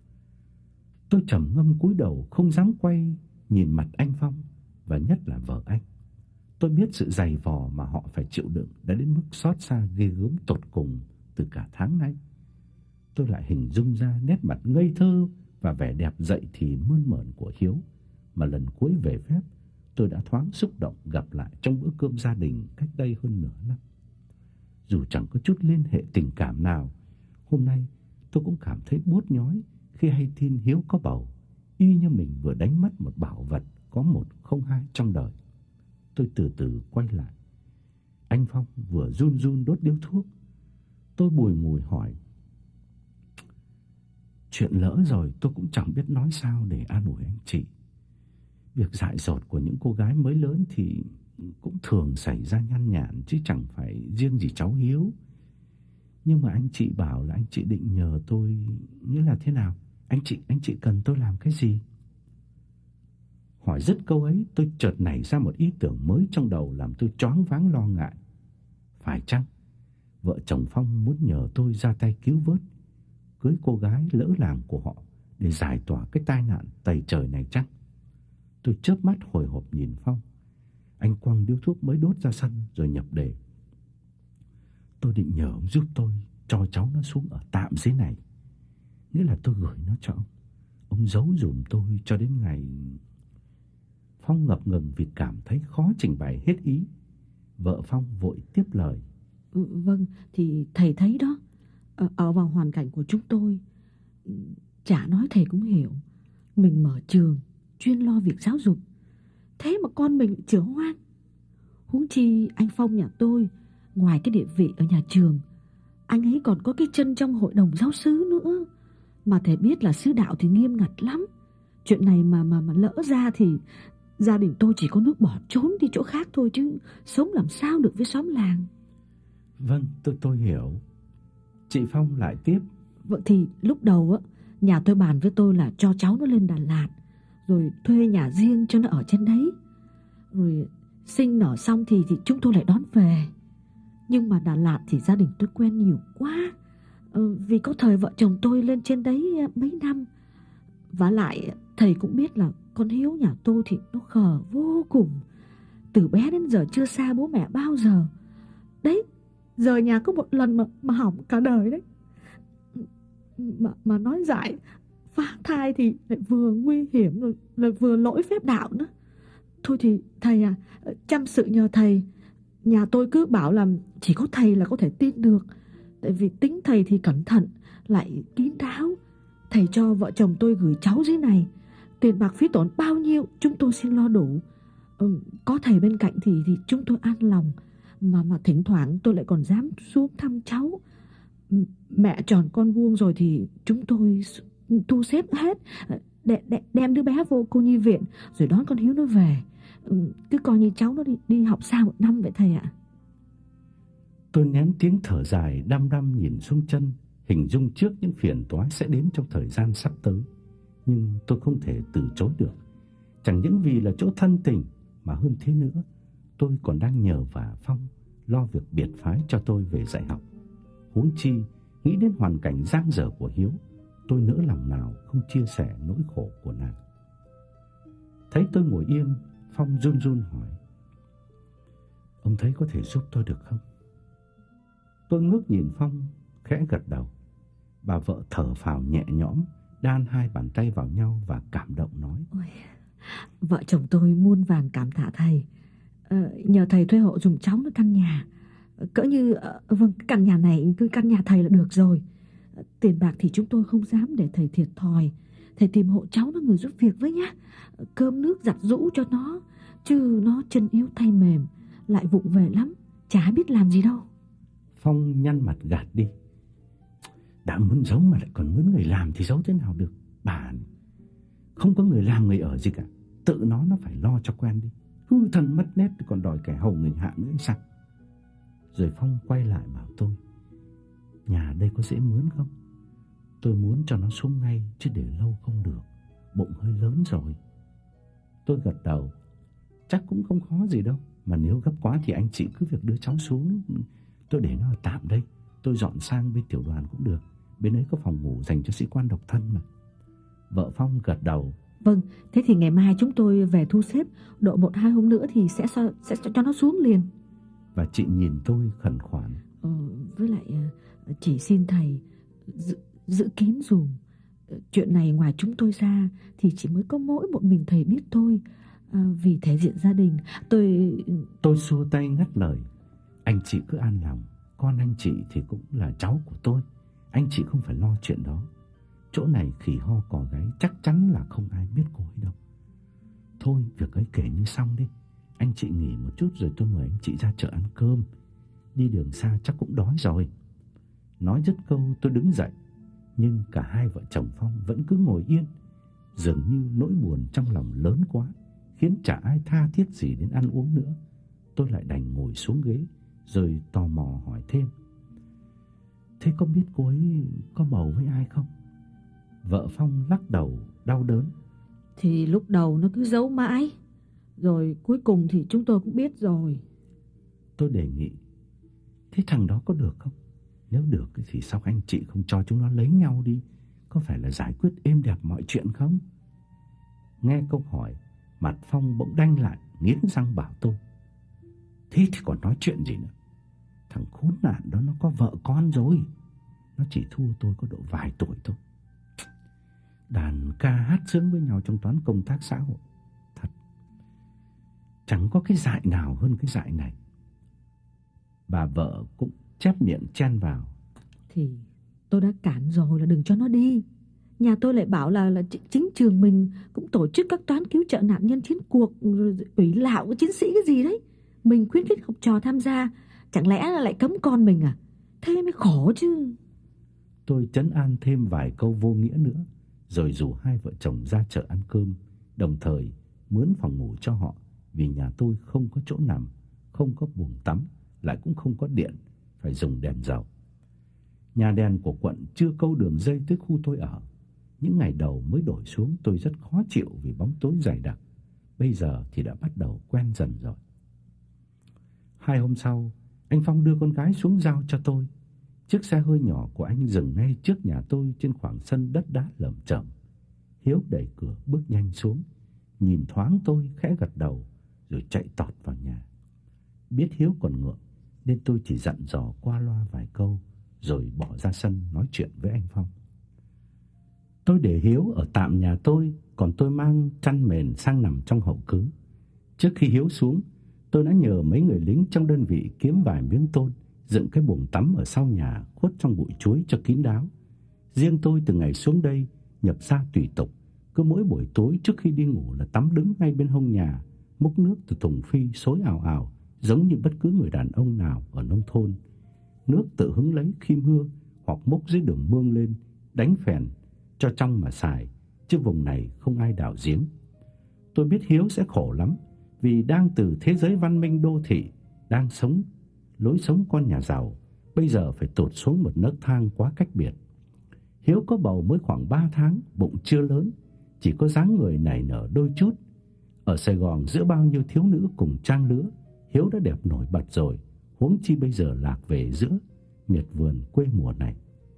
Tôi trầm ngâm cúi đầu không dám quay nhìn mặt anh Phong, và nhất là vợ anh. Tôi biết sự dày vò mà họ phải chịu đựng đã đến mức xót xa ghê gớm tột cùng từ cả tháng nay. Tôi lại hình dung ra nét mặt ngây thơ và vẻ đẹp dậy thì mơn mởn của Hiếu mà lần cuối về phép tôi đã thoáng xúc động gặp lại trong bữa cơm gia đình cách đây hơn nửa năm. Dù chẳng có chút liên hệ tình cảm nào, hôm nay tôi cũng cảm thấy buốt nhói khi hay tin Hiếu có bầu, y như mình vừa đánh mất một bảo vật có một không hai trong đời. Tôi từ từ quay lại. Anh Phong vừa run run đốt điếu thuốc. Tôi bùi ngùi hỏi: Chuyện lỡ rồi tôi cũng chẳng biết nói sao để an ủi anh chị. Việc dại dột của những cô gái mới lớn thì cũng thường xảy ra nhan nhản, chứ chẳng phải riêng gì cháu Hiếu. Nhưng mà anh chị bảo là anh chị định nhờ tôi, nghĩa là thế nào? Anh chị anh chị cần tôi làm cái gì? Hỏi dứt câu ấy, tôi chợt nảy ra một ý tưởng mới trong đầu làm tôi choáng váng lo ngại. Phải chăng vợ chồng Phong muốn nhờ tôi ra tay cứu vớt, cưới cô gái lỡ làng của họ để giải tỏa cái tai nạn tày trời này chăng? Tôi chớp mắt hồi hộp nhìn Phong. Anh quăng điếu thuốc mới đốt ra sân rồi nhập đề: Tôi định nhờ ông giúp tôi cho cháu nó xuống ở tạm dưới này. Nghĩa là tôi gửi nó cho ông. Ông Phong giấu giùm tôi cho đến ngày... Phong ngập ngừng vì cảm thấy khó trình bày hết ý. Vợ Phong vội tiếp lời. Ừ, vâng, thì thầy thấy đó, ở, ở vào hoàn cảnh của chúng tôi, chả nói thầy cũng hiểu. Mình mở trường chuyên lo việc giáo dục, thế mà con mình lại chữa hoang. Huống chi anh Phong nhà tôi, ngoài cái địa vị ở nhà trường, anh ấy còn có cái chân trong hội đồng giáo xứ nữa. Mà thầy biết là sứ đạo thì nghiêm ngặt lắm. Chuyện này mà mà mà lỡ ra thì gia đình tôi chỉ có nước bỏ trốn đi chỗ khác thôi, chứ sống làm sao được với xóm làng. Vâng, tôi tôi hiểu. Chị Phong lại tiếp. Vậy thì lúc đầu á, nhà tôi bàn với tôi là cho cháu nó lên Đà Lạt, rồi thuê nhà riêng cho nó ở trên đấy. Rồi sinh nở xong thì, thì chúng tôi lại đón về. Nhưng mà Đà Lạt thì gia đình tôi quen nhiều quá, ừ, vì có thời vợ chồng tôi lên trên đấy mấy năm. Vả lại thầy cũng biết là con Hiếu nhà tôi thì nó khờ vô cùng. Từ bé đến giờ chưa xa bố mẹ bao giờ. Đấy, rời nhà có một lần mà, mà hỏng cả đời đấy. Mà, mà nói dại, phá thai thì lại vừa nguy hiểm rồi lại vừa lỗi phép đạo nữa. Thôi thì thầy à, chăm sự nhờ thầy. Nhà tôi cứ bảo là chỉ có thầy là có thể tin được. Tại vì tính thầy thì cẩn thận, lại kín đáo. Thầy cho vợ chồng tôi gửi cháu dưới này, tiền bạc phí tổn bao nhiêu chúng tôi xin lo đủ. ừ, Có thầy bên cạnh thì, thì chúng tôi an lòng. Mà mà thỉnh thoảng tôi lại còn dám xuống thăm cháu. Mẹ tròn con vuông rồi thì chúng tôi thu xếp hết, đe, đe, đem đứa bé vô cô nhi viện, rồi đón con Hiếu nó về. Cứ coi như cháu nó đi, đi học xa một năm vậy thầy ạ. Tôi nén tiếng thở dài, đăm đăm nhìn xuống chân, hình dung trước những phiền toái sẽ đến trong thời gian sắp tới. Nhưng tôi không thể từ chối được. Chẳng những vì là chỗ thân tình, mà hơn thế nữa, tôi còn đang nhờ vả Phong lo việc biệt phái cho tôi về dạy học. Huống chi nghĩ đến hoàn cảnh dang dở của Hiếu, tôi nỡ lòng nào không chia sẻ nỗi khổ của nàng. Thấy tôi ngồi yên, Phong run run hỏi: "Ông thấy có thể giúp tôi được không?" Tôi ngước nhìn Phong, khẽ gật đầu. Bà vợ thở phào nhẹ nhõm, đan hai bàn tay vào nhau và cảm động nói: Ôi, vợ chồng tôi muôn vàn cảm tạ thầy. ờ, Nhờ thầy thuê hộ dùng cháu nó căn nhà. Cỡ như uh, vâng, cái căn nhà này cứ căn nhà thầy là được rồi. Tiền bạc thì chúng tôi không dám để thầy thiệt thòi. Thầy tìm hộ cháu nó người giúp việc với nhá. Cơm nước giặt giũ cho nó, chứ nó chân yếu tay mềm, lại vụng về lắm, chả biết làm gì đâu. Phong nhăn mặt gạt đi. Đã muốn giấu mà lại còn muốn người làm thì giấu thế nào được. Bà không có người làm người ở gì cả, tự nó nó phải lo cho quen đi. Hư thần mất nét còn đòi kẻ hầu người hạ nữa hay sao? Rồi Phong quay lại bảo tôi: "Nhà đây có dễ mướn không? Tôi muốn cho nó xuống ngay, chứ để lâu không được, bụng hơi lớn rồi." Tôi gật đầu. Chắc cũng không khó gì đâu. Mà nếu gấp quá thì anh chị cứ việc đưa cháu xuống. Tôi để nó ở tạm đây. Tôi dọn sang bên tiểu đoàn cũng được. Bên ấy có phòng ngủ dành cho sĩ quan độc thân mà. Vợ Phong gật đầu. Vâng, thế thì ngày mai chúng tôi về thu xếp. Độ một hai hôm nữa thì sẽ, sẽ cho nó xuống liền. Và chị nhìn tôi khẩn khoản: ờ, Với lại chỉ xin thầy giữ, giữ kín dùm. Chuyện này ngoài chúng tôi ra thì chỉ mới có mỗi một mình thầy biết thôi. à, Vì thể diện gia đình tôi... Tôi xua tay ngắt lời: "Anh chị cứ an lòng. Con anh chị thì cũng là cháu của tôi. Anh chị không phải lo chuyện đó. Chỗ này khỉ ho cò gáy, chắc chắn là không ai biết cô ấy đâu. Thôi việc ấy kể như xong đi. Anh chị nghỉ một chút rồi tôi mời anh chị ra chợ ăn cơm. Đi đường xa chắc cũng đói rồi." Nói dứt câu tôi đứng dậy. Nhưng cả hai vợ chồng Phong vẫn cứ ngồi yên. Dường như nỗi buồn trong lòng lớn quá, khiến chả ai tha thiết gì đến ăn uống nữa. Tôi lại đành ngồi xuống ghế, rồi tò mò hỏi thêm: "Thế có biết cô ấy có bầu với ai không?" Vợ Phong lắc đầu đau đớn: Thì lúc đầu nó cứ giấu mãi, rồi cuối cùng thì chúng tôi cũng biết rồi. Tôi đề nghị: "Thế thằng đó có được không? Nếu được thì sao anh chị không cho chúng nó lấy nhau đi? Có phải là giải quyết êm đẹp mọi chuyện không?" Nghe câu hỏi, mặt Phong bỗng đanh lại, nghiến răng bảo tôi: "Thế thì còn nói chuyện gì nữa? Thằng khốn nạn đó nó có vợ con rồi. Nó chỉ thua tôi có độ vài tuổi thôi. đàn ca hát sướng với nhau trong toán công tác xã hội. Thật, chẳng có cái dại nào hơn cái dại này. Bà vợ cũng chép miệng chen vào. Thì tôi đã cản rồi là đừng cho nó đi. Nhà tôi lại bảo là là chính trường mình cũng tổ chức các toán cứu trợ nạn nhân chiến cuộc, rồi ủy lạo của chiến sĩ cái gì đấy. Mình khuyến khích học trò tham gia, chẳng lẽ là lại cấm con mình à? Thế mới khổ chứ. Tôi trấn an thêm vài câu vô nghĩa nữa, rồi rủ hai vợ chồng ra chợ ăn cơm, đồng thời mướn phòng ngủ cho họ, vì nhà tôi không có chỗ nằm, không có buồng tắm, lại cũng không có điện, phải dùng đèn dầu. Nhà đèn của quận chưa câu đường dây tới khu tôi ở. Những ngày đầu mới đổi xuống tôi rất khó chịu vì bóng tối dày đặc. Bây giờ thì đã bắt đầu quen dần rồi. Hai hôm sau, anh Phong đưa con gái xuống giao cho tôi. Chiếc xe hơi nhỏ của anh dừng ngay trước nhà tôi trên khoảng sân đất đá lởm chởm. Hiếu đẩy cửa bước nhanh xuống, nhìn thoáng tôi khẽ gật đầu rồi chạy tọt vào nhà. Biết Hiếu còn ngượng nên tôi chỉ dặn dò qua loa vài câu rồi bỏ ra sân nói chuyện với anh Phong. Tôi để Hiếu ở tạm nhà tôi, còn tôi mang chăn mền sang nằm trong hậu cứ. Trước khi Hiếu xuống, tôi đã nhờ mấy người lính trong đơn vị kiếm vài miếng tôn, dựng cái buồng tắm ở sau nhà khuất trong bụi chuối cho kín đáo. Riêng tôi từ ngày xuống đây nhập gia tùy tục, cứ mỗi buổi tối trước khi đi ngủ là tắm đứng ngay bên hông nhà, múc nước từ thùng phi xối ào ào, giống như bất cứ người đàn ông nào ở nông thôn. Nước tự hứng lấy khi mưa, hoặc múc dưới đường mương lên, đánh phèn cho trong mà xài, chứ vùng này không ai đào giếng. Tôi biết Hiếu sẽ khổ lắm, vì đang từ thế giới văn minh đô thị, đang sống lối sống con nhà giàu, bây giờ phải tụt xuống một nấc thang quá cách biệt. Hiếu có bầu mới khoảng ba tháng, bụng chưa lớn, chỉ có dáng người nảy nở đôi chút. Ở Sài Gòn giữa bao nhiêu thiếu nữ cùng trang lứa, Hiếu đã đẹp nổi bật rồi, huống chi bây giờ lạc về giữa miệt vườn quê mùa này.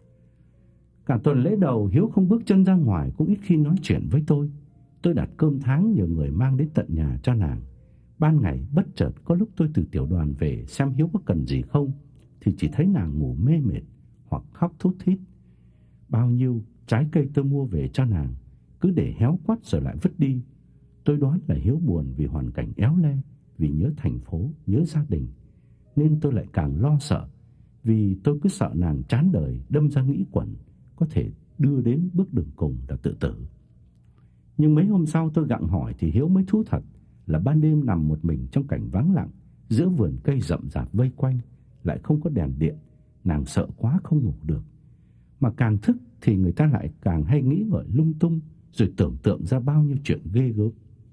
Cả tuần lễ đầu Hiếu không bước chân ra ngoài, cũng ít khi nói chuyện với tôi. Tôi đặt cơm tháng nhờ người mang đến tận nhà cho nàng. Ban ngày bất chợt có lúc tôi từ tiểu đoàn về xem Hiếu có cần gì không, thì chỉ thấy nàng ngủ mê mệt hoặc khóc thút thít. Bao nhiêu trái cây tôi mua về cho nàng cứ để héo quắt rồi lại vứt đi. Tôi đoán là Hiếu buồn vì hoàn cảnh éo le, vì nhớ thành phố, nhớ gia đình, nên tôi lại càng lo sợ, vì tôi cứ sợ nàng chán đời đâm ra nghĩ quẩn, có thể đưa đến bước đường cùng là tự tử. Nhưng mấy hôm sau tôi gặng hỏi thì Hiếu mới thú thật là ban đêm nằm một mình trong cảnh vắng lặng, giữa vườn cây rậm rạp vây quanh, lại không có đèn điện, nàng sợ quá không ngủ được. Mà càng thức thì người ta lại càng hay nghĩ ngợi lung tung, rồi tưởng tượng ra bao nhiêu chuyện ghê gớm.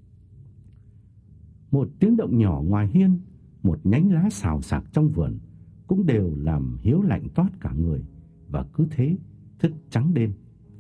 Một tiếng động nhỏ ngoài hiên, một nhánh lá xào xạc trong vườn cũng đều làm Hiếu lạnh toát cả người, và cứ thế thức trắng đêm.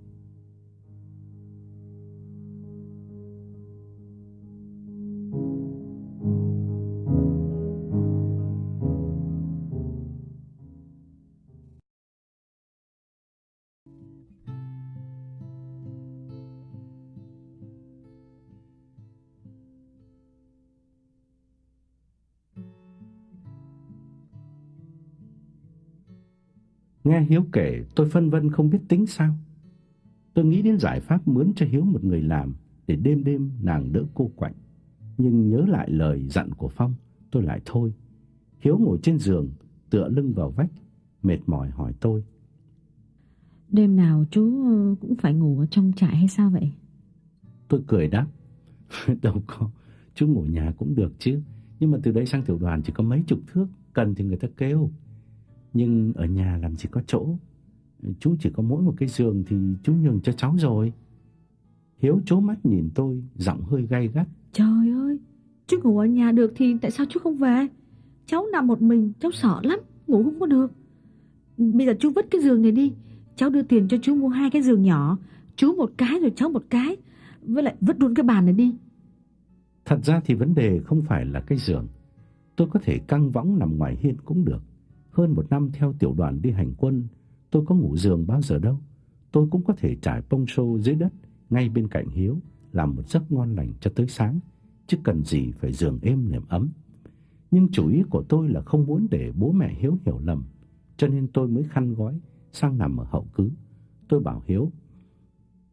Nghe Hiếu kể, tôi phân vân không biết tính sao. Tôi nghĩ đến giải pháp mướn cho Hiếu một người làm, để đêm đêm nàng đỡ cô quạnh. Nhưng nhớ lại lời dặn của Phong, tôi lại thôi. Hiếu ngồi trên giường, tựa lưng vào vách, mệt mỏi hỏi tôi: Đêm nào chú cũng phải ngủ ở trong trại hay sao vậy? Tôi cười đáp: Đâu có, chú ngủ nhà cũng được chứ. Nhưng mà từ đây sang tiểu đoàn chỉ có mấy chục thước, cần thì người ta kêu. Nhưng ở nhà làm gì có chỗ, chú chỉ có mỗi một cái giường thì chú nhường cho cháu rồi. Hiếu trố mắt nhìn tôi, giọng hơi gay gắt: Trời ơi, chú ngủ ở nhà được thì tại sao chú không về? Cháu nằm một mình, cháu sợ lắm, ngủ không có được. Bây giờ chú vứt cái giường này đi, cháu đưa tiền cho chú mua hai cái giường nhỏ, chú một cái rồi cháu một cái, với lại vứt luôn cái bàn này đi. Thật ra thì vấn đề không phải là cái giường. Tôi có thể căng võng nằm ngoài hiên cũng được. Hơn một năm theo tiểu đoàn đi hành quân, tôi có ngủ giường bao giờ đâu. Tôi cũng có thể trải pông xô dưới đất ngay bên cạnh Hiếu, làm một giấc ngon lành cho tới sáng, chứ cần gì phải giường êm nệm ấm. Nhưng chủ ý của tôi là không muốn để bố mẹ Hiếu hiểu lầm, cho nên tôi mới khăn gói sang nằm ở hậu cứ. Tôi bảo Hiếu: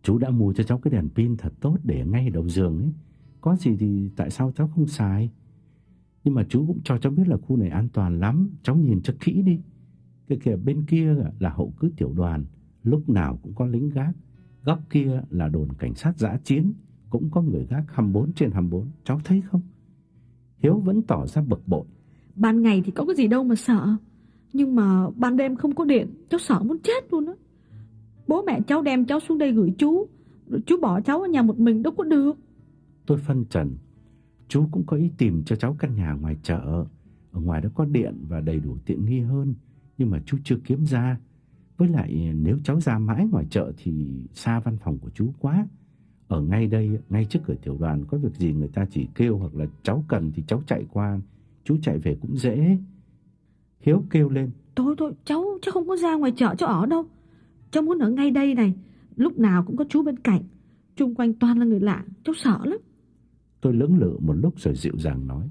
Chú đã mua cho cháu cái đèn pin thật tốt để ngay đầu giường ấy. Có gì thì tại sao cháu không xài? Nhưng mà chú cũng cho cháu biết là khu này an toàn lắm, cháu nhìn cho kỹ đi. Cái kia bên kia là hậu cứ tiểu đoàn, lúc nào cũng có lính gác. Góc kia là đồn cảnh sát dã chiến, cũng có người gác hai mươi bốn trên hai mươi bốn, cháu thấy không? Hiếu vẫn tỏ ra bực bội. Ban ngày thì có cái gì đâu mà sợ, nhưng mà ban đêm không có điện, cháu sợ muốn chết luôn á. Bố mẹ cháu đem cháu xuống đây gửi chú, rồi chú bỏ cháu ở nhà một mình đâu có được. Tôi phân trần. Chú cũng có ý tìm cho cháu căn nhà ngoài chợ, ở ngoài đó có điện và đầy đủ tiện nghi hơn, nhưng mà chú chưa kiếm ra. Với lại nếu cháu ra mãi ngoài chợ thì xa văn phòng của chú quá. Ở ngay đây, ngay trước cửa tiểu đoàn, có việc gì người ta chỉ kêu, hoặc là cháu cần thì cháu chạy qua, chú chạy về cũng dễ. Hiếu kêu lên. Thôi thôi, cháu cháu không có ra ngoài chợ cháu ở đâu. Cháu muốn ở ngay đây này, lúc nào cũng có chú bên cạnh. Xung quanh toàn là người lạ, cháu sợ lắm. Tôi lưỡng lự một lúc rồi dịu dàng nói.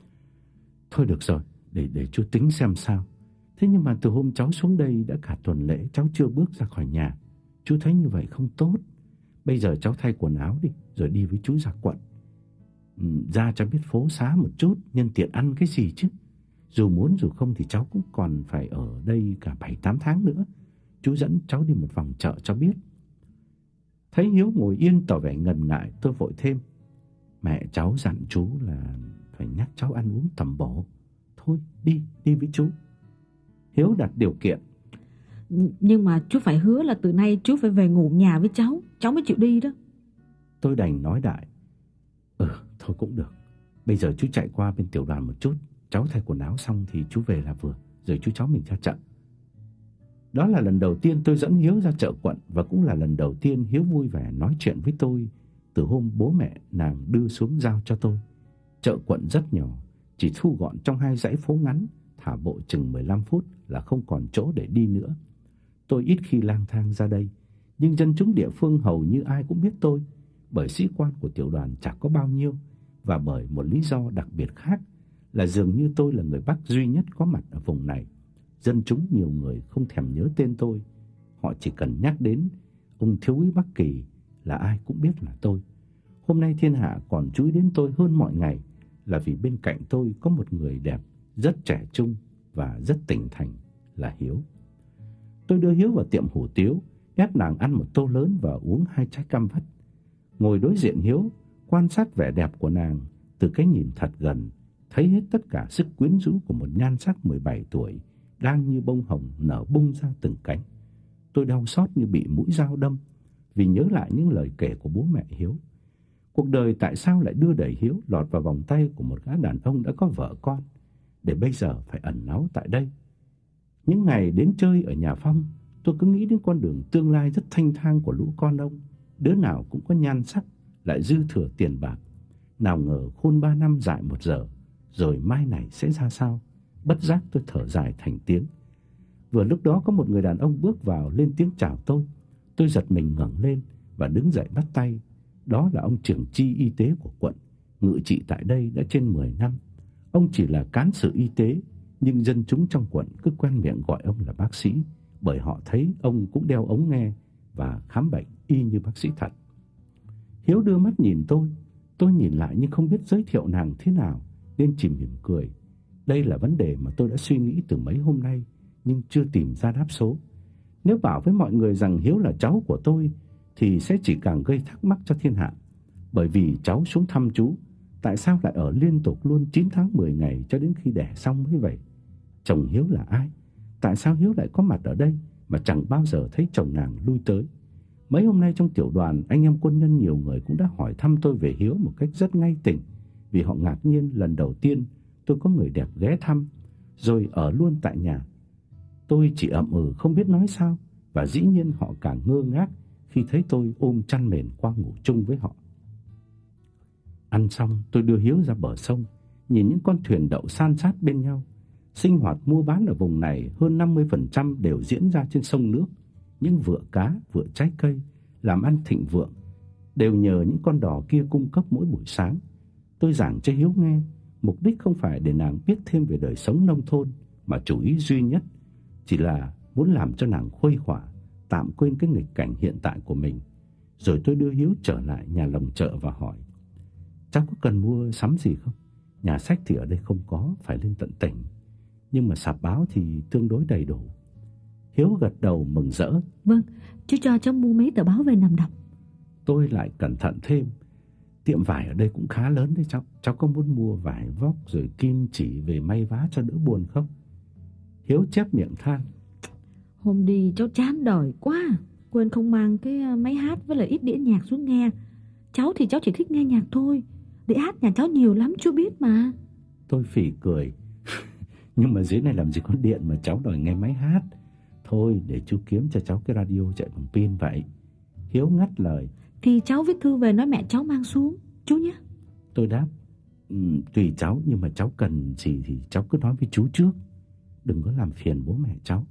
Thôi được rồi, để để chú tính xem sao. Thế nhưng mà từ hôm cháu xuống đây đã cả tuần lễ cháu chưa bước ra khỏi nhà. Chú thấy như vậy không tốt. Bây giờ cháu thay quần áo đi, rồi đi với chú ra quận. Ừ, ra cho biết phố xá một chút, nhân tiện ăn cái gì chứ. Dù muốn dù không thì cháu cũng còn phải ở đây cả bảy tám tháng nữa. Chú dẫn cháu đi một vòng chợ cho biết. Thấy Hiếu ngồi yên tỏ vẻ ngần ngại, tôi vội thêm. Mẹ cháu dặn chú là phải nhắc cháu ăn uống tầm bổ. Thôi đi, đi với chú. Hiếu đặt điều kiện. Nhưng mà chú phải hứa là từ nay chú phải về ngủ nhà với cháu, cháu mới chịu đi đó. Tôi đành nói đại. Ừ, thôi cũng được. Bây giờ chú chạy qua bên tiểu đoàn một chút, cháu thay quần áo xong thì chú về là vừa, rồi chú cháu mình ra chợ. Đó là lần đầu tiên tôi dẫn Hiếu ra chợ quận, và cũng là lần đầu tiên Hiếu vui vẻ nói chuyện với tôi từ hôm bố mẹ nàng đưa xuống giao cho tôi. Chợ quận rất nhỏ, chỉ thu gọn trong hai dãy phố ngắn, thả bộ chừng mười lăm phút là không còn chỗ để đi nữa. Tôi ít khi lang thang ra đây, nhưng dân chúng địa phương hầu như ai cũng biết tôi, bởi sĩ quan của tiểu đoàn chẳng có bao nhiêu, và bởi một lý do đặc biệt khác là dường như tôi là người Bắc duy nhất có mặt ở vùng này. Dân chúng nhiều người không thèm nhớ tên tôi, họ chỉ cần nhắc đến ông thiếu úy Bắc Kỳ là ai cũng biết là tôi. Hôm nay thiên hạ còn chú ý đến tôi hơn mọi ngày là vì bên cạnh tôi có một người đẹp, rất trẻ trung và rất tỉnh thành, là Hiếu. Tôi đưa Hiếu vào tiệm hủ tiếu, ép nàng ăn một tô lớn và uống hai trái cam vắt. Ngồi đối diện Hiếu, quan sát vẻ đẹp của nàng từ cái nhìn thật gần, thấy hết tất cả sức quyến rũ của một nhan sắc mười bảy tuổi đang như bông hồng nở bung ra từng cánh. Tôi đau xót như bị mũi dao đâm vì nhớ lại những lời kể của bố mẹ Hiếu. Cuộc đời tại sao lại đưa đẩy Hiếu lọt vào vòng tay của một gã đàn ông đã có vợ con, để bây giờ phải ẩn náu tại đây. Những ngày đến chơi ở nhà Phong, tôi cứ nghĩ đến con đường tương lai rất thanh thang của lũ con ông, đứa nào cũng có nhan sắc, lại dư thừa tiền bạc. Nào ngờ khôn ba năm dại một giờ, rồi mai này sẽ ra sao? Bất giác tôi thở dài thành tiếng. Vừa lúc đó có một người đàn ông bước vào lên tiếng chào tôi. Tôi giật mình ngẩng lên và đứng dậy bắt tay. Đó là ông trưởng chi y tế của quận, ngự trị tại đây đã trên mười năm. Ông chỉ là cán sự y tế, nhưng dân chúng trong quận cứ quen miệng gọi ông là bác sĩ, bởi họ thấy ông cũng đeo ống nghe và khám bệnh y như bác sĩ thật. Hiếu đưa mắt nhìn tôi, tôi nhìn lại nhưng không biết giới thiệu nàng thế nào nên chỉ mỉm cười. Đây là vấn đề mà tôi đã suy nghĩ từ mấy hôm nay nhưng chưa tìm ra đáp số. Nếu bảo với mọi người rằng Hiếu là cháu của tôi thì sẽ chỉ càng gây thắc mắc cho thiên hạ. Bởi vì cháu xuống thăm chú, tại sao lại ở liên tục luôn chín tháng mười ngày cho đến khi đẻ xong mới vậy? Chồng Hiếu là ai? Tại sao Hiếu lại có mặt ở đây mà chẳng bao giờ thấy chồng nàng lui tới? Mấy hôm nay trong tiểu đoàn, anh em quân nhân nhiều người cũng đã hỏi thăm tôi về Hiếu một cách rất ngay tỉnh, vì họ ngạc nhiên lần đầu tiên tôi có người đẹp ghé thăm, rồi ở luôn tại nhà. Tôi chỉ ậm ừ không biết nói sao, và dĩ nhiên họ càng ngơ ngác khi thấy tôi ôm chăn mền qua ngủ chung với họ. Ăn xong, tôi đưa Hiếu ra bờ sông, nhìn những con thuyền đậu san sát bên nhau. Sinh hoạt mua bán ở vùng này hơn năm mươi phần trăm đều diễn ra trên sông nước. Những vựa cá, vựa trái cây, làm ăn thịnh vượng đều nhờ những con đò kia cung cấp mỗi buổi sáng. Tôi giảng cho Hiếu nghe, mục đích không phải để nàng biết thêm về đời sống nông thôn, mà chủ ý duy nhất chỉ là muốn làm cho nàng khuây khỏa, tạm quên cái nghịch cảnh hiện tại của mình. Rồi tôi đưa Hiếu trở lại nhà lồng chợ và hỏi: cháu có cần mua sắm gì không? Nhà sách thì ở đây không có, phải lên tận tỉnh, nhưng mà sạp báo thì tương đối đầy đủ. Hiếu gật đầu mừng rỡ: Vâng, chú cho cháu mua mấy tờ báo về nằm đọc. Tôi lại cẩn thận thêm: tiệm vải ở đây cũng khá lớn đấy cháu, cháu có muốn mua vải vóc rồi kim chỉ về may vá cho đỡ buồn không? Hiếu chép miệng than: Hôm đi cháu chán đời quá, quên không mang cái máy hát với lại ít đĩa nhạc xuống nghe. Cháu thì cháu chỉ thích nghe nhạc thôi, đĩa hát nhà cháu nhiều lắm chú biết mà. Tôi phì cười: nhưng mà dưới này làm gì có điện mà cháu đòi nghe máy hát. Thôi để chú kiếm cho cháu cái radio chạy bằng pin vậy. Hiếu ngắt lời: Thì cháu viết thư về nói mẹ cháu mang xuống chú nhé. Tôi đáp: ừ, tùy cháu, nhưng mà cháu cần gì thì cháu cứ nói với chú trước, đừng có làm phiền bố mẹ cháu.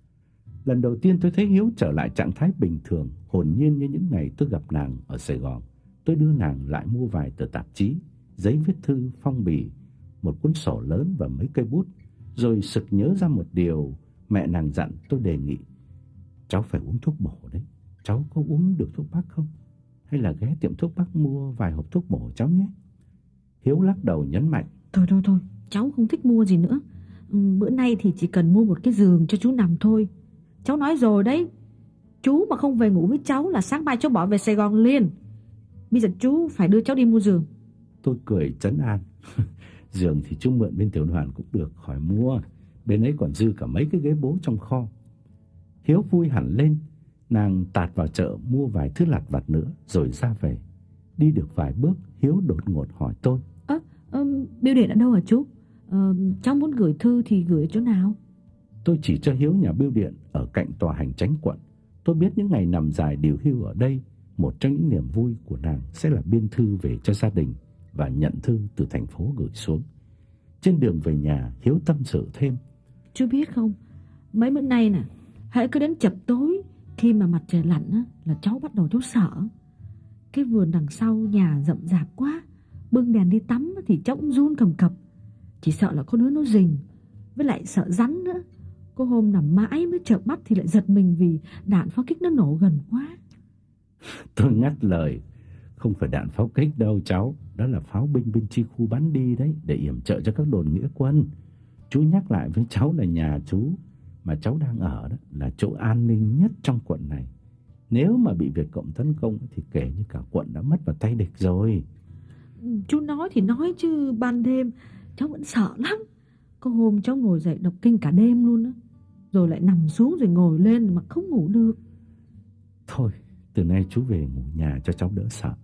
Lần đầu tiên tôi thấy Hiếu trở lại trạng thái bình thường, hồn nhiên như những ngày tôi gặp nàng ở Sài Gòn. Tôi đưa nàng lại mua vài tờ tạp chí, giấy viết thư, phong bì, một cuốn sổ lớn và mấy cây bút. Rồi sực nhớ ra một điều mẹ nàng dặn. Tôi đề nghị: cháu phải uống thuốc bổ đấy. Cháu có uống được thuốc bắc không? Hay là ghé tiệm thuốc bắc mua vài hộp thuốc bổ cháu nhé. Hiếu lắc đầu nhấn mạnh: Thôi thôi thôi, cháu không thích mua gì nữa. ừ, Bữa nay thì chỉ cần mua một cái giường cho chú nằm thôi. Cháu nói rồi đấy, chú mà không về ngủ với cháu là sáng mai cháu bỏ về Sài Gòn liền. Bây giờ chú phải đưa cháu đi mua giường. Tôi cười trấn an: giường thì chú mượn bên tiểu đoàn cũng được, khỏi mua. Bên ấy còn dư cả mấy cái ghế bố trong kho. Hiếu vui hẳn lên. Nàng tạt vào chợ mua vài thứ lặt vặt nữa rồi ra về. Đi được vài bước, Hiếu đột ngột hỏi tôi: Ơ, à, bưu điện ở đâu hả chú? À, cháu muốn gửi thư thì gửi ở chỗ nào? Tôi chỉ cho Hiếu nhà bưu điện ở cạnh tòa hành chánh quận. Tôi biết những ngày nằm dài điều hưu ở đây, một trong những niềm vui của nàng sẽ là biên thư về cho gia đình và nhận thư từ thành phố gửi xuống. Trên đường về nhà, Hiếu tâm sự thêm: Chú biết không, mấy bữa nay nè, hễ cứ đến chập tối khi mà mặt trời lặn á, là cháu bắt đầu cháu sợ. Cái vườn đằng sau nhà rậm rạp quá, bưng đèn đi tắm thì cháu cũng run cầm cập. Chỉ sợ là có đứa nó rình, với lại sợ rắn nữa. Có hôm nằm mãi mới chợp mắt thì lại giật mình vì đạn pháo kích nó nổ gần quá. Tôi ngắt lời: không phải đạn pháo kích đâu cháu, đó là pháo binh bên chi khu bắn đi đấy, để yểm trợ cho các đồn nghĩa quân. Chú nhắc lại với cháu là nhà chú mà cháu đang ở đó là chỗ an ninh nhất trong quận này. Nếu mà bị Việt Cộng tấn công thì kể như cả quận đã mất vào tay địch rồi. Chú nói thì nói chứ ban đêm cháu vẫn sợ lắm. Có hôm cháu ngồi dậy đọc kinh cả đêm luôn á, rồi lại nằm xuống rồi ngồi lên mà không ngủ được. Thôi, từ nay chú về ngủ nhà cho cháu đỡ sợ.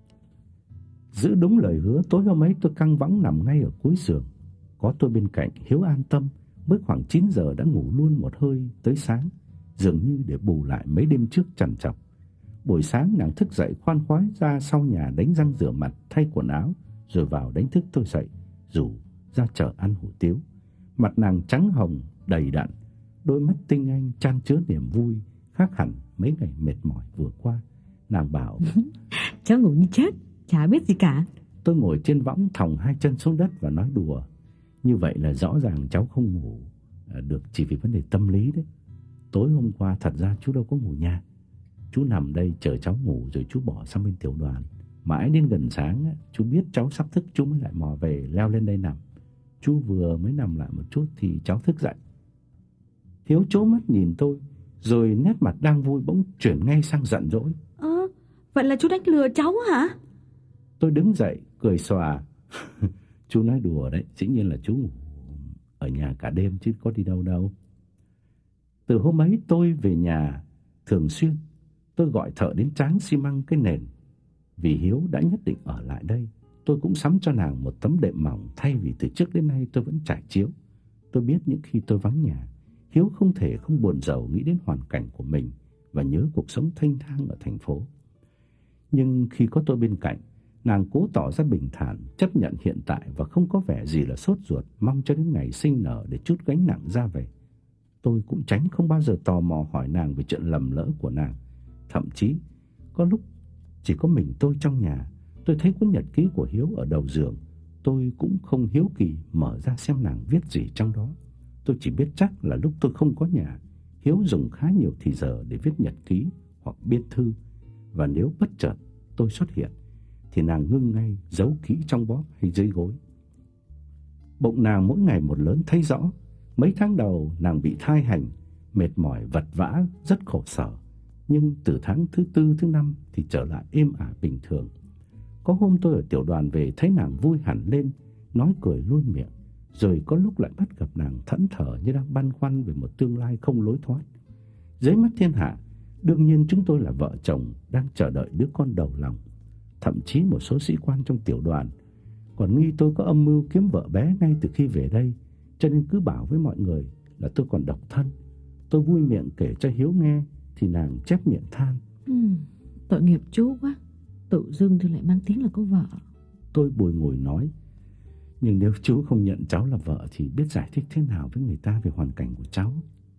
Giữ đúng lời hứa, tối hôm ấy tôi căng võng nằm ngay ở cuối giường. Có tôi bên cạnh, Hiếu an tâm. Mới khoảng chín giờ đã ngủ luôn một hơi tới sáng, dường như để bù lại mấy đêm trước trằn trọc. Buổi sáng nàng thức dậy khoan khoái ra sau nhà đánh răng rửa mặt, thay quần áo, rồi vào đánh thức tôi dậy, rủ ra chợ ăn hủ tiếu. Mặt nàng trắng hồng, đầy đặn, đôi mắt tinh anh chan chứa niềm vui, khác hẳn mấy ngày mệt mỏi vừa qua. Nàng bảo: cháu ngủ như chết, chả biết gì cả. Tôi ngồi trên võng thòng hai chân xuống đất và nói đùa: như vậy là rõ ràng cháu không ngủ được chỉ vì vấn đề tâm lý đấy. Tối hôm qua thật ra chú đâu có ngủ nhà. Chú nằm đây chờ cháu ngủ rồi chú bỏ sang bên tiểu đoàn. Mãi đến gần sáng chú biết cháu sắp thức chú mới lại mò về leo lên đây nằm. Chú vừa mới nằm lại một chút thì cháu thức dậy. Hiếu trố mắt nhìn tôi, rồi nét mặt đang vui bỗng chuyển ngay sang giận dỗi. Ơ, à, vậy là chú đánh lừa cháu hả? Tôi đứng dậy cười xòa. Chú nói đùa đấy, dĩ nhiên là chú ngủ ở nhà cả đêm chứ có đi đâu đâu. Từ hôm ấy tôi về nhà thường xuyên. Tôi gọi thợ đến tráng xi măng cái nền. Vì Hiếu đã nhất định ở lại đây, tôi cũng sắm cho nàng một tấm đệm mỏng thay vì từ trước đến nay tôi vẫn trải chiếu. Tôi biết những khi tôi vắng nhà, Hiếu không thể không buồn rầu nghĩ đến hoàn cảnh của mình và nhớ cuộc sống thênh thang ở thành phố. Nhưng khi có tôi bên cạnh, nàng cố tỏ ra bình thản, chấp nhận hiện tại và không có vẻ gì là sốt ruột, mong cho đến ngày sinh nở để trút gánh nặng ra về. Tôi cũng tránh không bao giờ tò mò hỏi nàng về chuyện lầm lỡ của nàng. Thậm chí, có lúc chỉ có mình tôi trong nhà, tôi thấy cuốn nhật ký của Hiếu ở đầu giường, tôi cũng không hiếu kỳ mở ra xem nàng viết gì trong đó. Tôi chỉ biết chắc là lúc tôi không có nhà, Hiếu dùng khá nhiều thì giờ để viết nhật ký hoặc biên thư, và nếu bất chợt tôi xuất hiện thì nàng ngưng ngay, giấu kỹ trong bóp hay dưới gối. Bụng nàng mỗi ngày một lớn thấy rõ. Mấy tháng đầu nàng bị thai hành, mệt mỏi vật vã, rất khổ sở. Nhưng từ tháng thứ tư, thứ năm thì trở lại êm ả bình thường. Có hôm tôi ở tiểu đoàn về thấy nàng vui hẳn lên, nói cười luôn miệng. Rồi có lúc lại bắt gặp nàng thẫn thờ như đang băn khoăn về một tương lai không lối thoát. Dưới mắt thiên hạ, đương nhiên chúng tôi là vợ chồng đang chờ đợi đứa con đầu lòng. Thậm chí một số sĩ quan trong tiểu đoàn còn nghi tôi có âm mưu kiếm vợ bé ngay từ khi về đây, cho nên cứ bảo với mọi người là tôi còn độc thân. Tôi vui miệng kể cho Hiếu nghe thì nàng chép miệng than. Ừ, tội nghiệp chú quá, tự dưng thì lại mang tiếng là có vợ. Tôi bùi ngùi nói, nhưng nếu chú không nhận cháu là vợ thì biết giải thích thế nào với người ta về hoàn cảnh của cháu.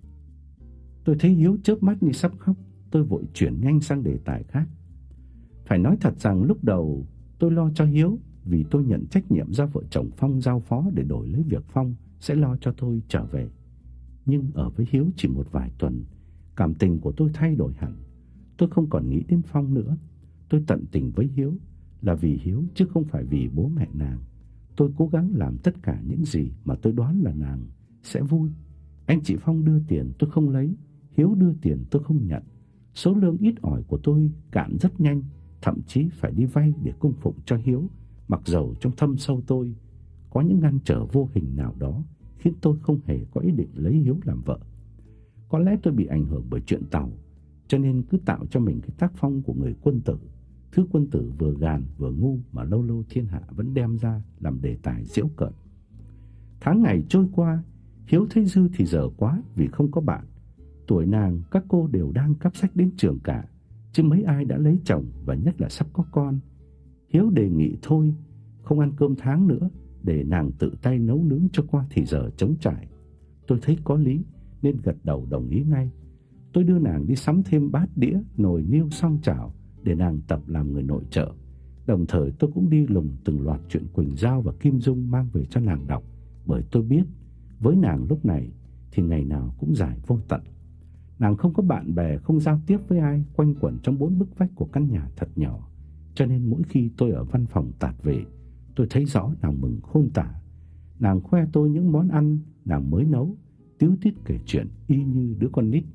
Tôi thấy Hiếu chớp mắt như sắp khóc. Tôi vội chuyển nhanh sang đề tài khác. Phải nói thật rằng lúc đầu tôi lo cho Hiếu, vì tôi nhận trách nhiệm do vợ chồng Phong giao phó để đổi lấy việc Phong sẽ lo cho tôi trở về. Nhưng ở với Hiếu chỉ một vài tuần, cảm tình của tôi thay đổi hẳn. Tôi không còn nghĩ đến Phong nữa. Tôi tận tình với Hiếu là vì Hiếu chứ không phải vì bố mẹ nàng. Tôi cố gắng làm tất cả những gì mà tôi đoán là nàng sẽ vui. Anh chị Phong đưa tiền tôi không lấy, Hiếu đưa tiền tôi không nhận. Số lương ít ỏi của tôi cạn rất nhanh, thậm chí phải đi vay để cung phụng cho Hiếu. Mặc dầu trong thâm sâu tôi có những ngăn trở vô hình nào đó khiến tôi không hề có ý định lấy Hiếu làm vợ. Có lẽ tôi bị ảnh hưởng bởi chuyện Tàu, cho nên cứ tạo cho mình cái tác phong của người quân tử. Thứ quân tử vừa gàn vừa ngu mà lâu lâu thiên hạ vẫn đem ra làm đề tài giễu cợt. Tháng ngày trôi qua, Hiếu thấy dư thì dở quá vì không có bạn. Tuổi nàng các cô đều đang cắp sách đến trường cả, chứ mấy ai đã lấy chồng và nhất là sắp có con. Hiếu đề nghị thôi, không ăn cơm tháng nữa, để nàng tự tay nấu nướng cho qua thì giờ trống trải. Tôi thấy có lý nên gật đầu đồng ý ngay. Tôi đưa nàng đi sắm thêm bát đĩa, nồi niêu song chảo để nàng tập làm người nội trợ. Đồng thời tôi cũng đi lùng từng loạt chuyện Quỳnh Giao và Kim Dung mang về cho nàng đọc, bởi tôi biết với nàng lúc này thì ngày nào cũng dài vô tận. Nàng không có bạn bè, không giao tiếp với ai, quanh quẩn trong bốn bức vách của căn nhà thật nhỏ. Cho nên mỗi khi tôi ở văn phòng tạt về, tôi thấy rõ nàng mừng khôn tả. Nàng khoe tôi những món ăn nàng mới nấu, tíu tít kể chuyện y như đứa con nít.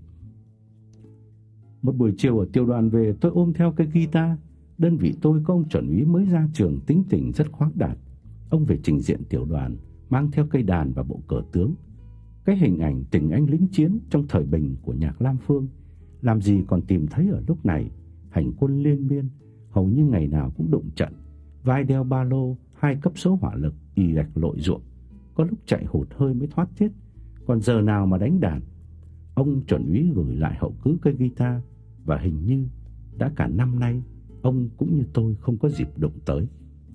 Một buổi chiều ở tiểu đoàn về, tôi ôm theo cây guitar. Đơn vị tôi có ông chuẩn úy mới ra trường, tính tình rất khoáng đạt. Ông về trình diện tiểu đoàn, mang theo cây đàn và bộ cờ tướng. Cái hình ảnh tình anh lính chiến trong thời bình của nhạc Lam Phương làm gì còn tìm thấy ở lúc này. Hành quân liên miên, hầu như ngày nào cũng đụng trận, vai đeo ba lô, hai cấp số hỏa lực, ì gạch lội ruộng. Có lúc chạy hụt hơi mới thoát chết, còn giờ nào mà đánh đàn. Ông chuẩn úy gửi lại hậu cứ cây guitar, và hình như đã cả năm nay ông cũng như tôi không có dịp đụng tới.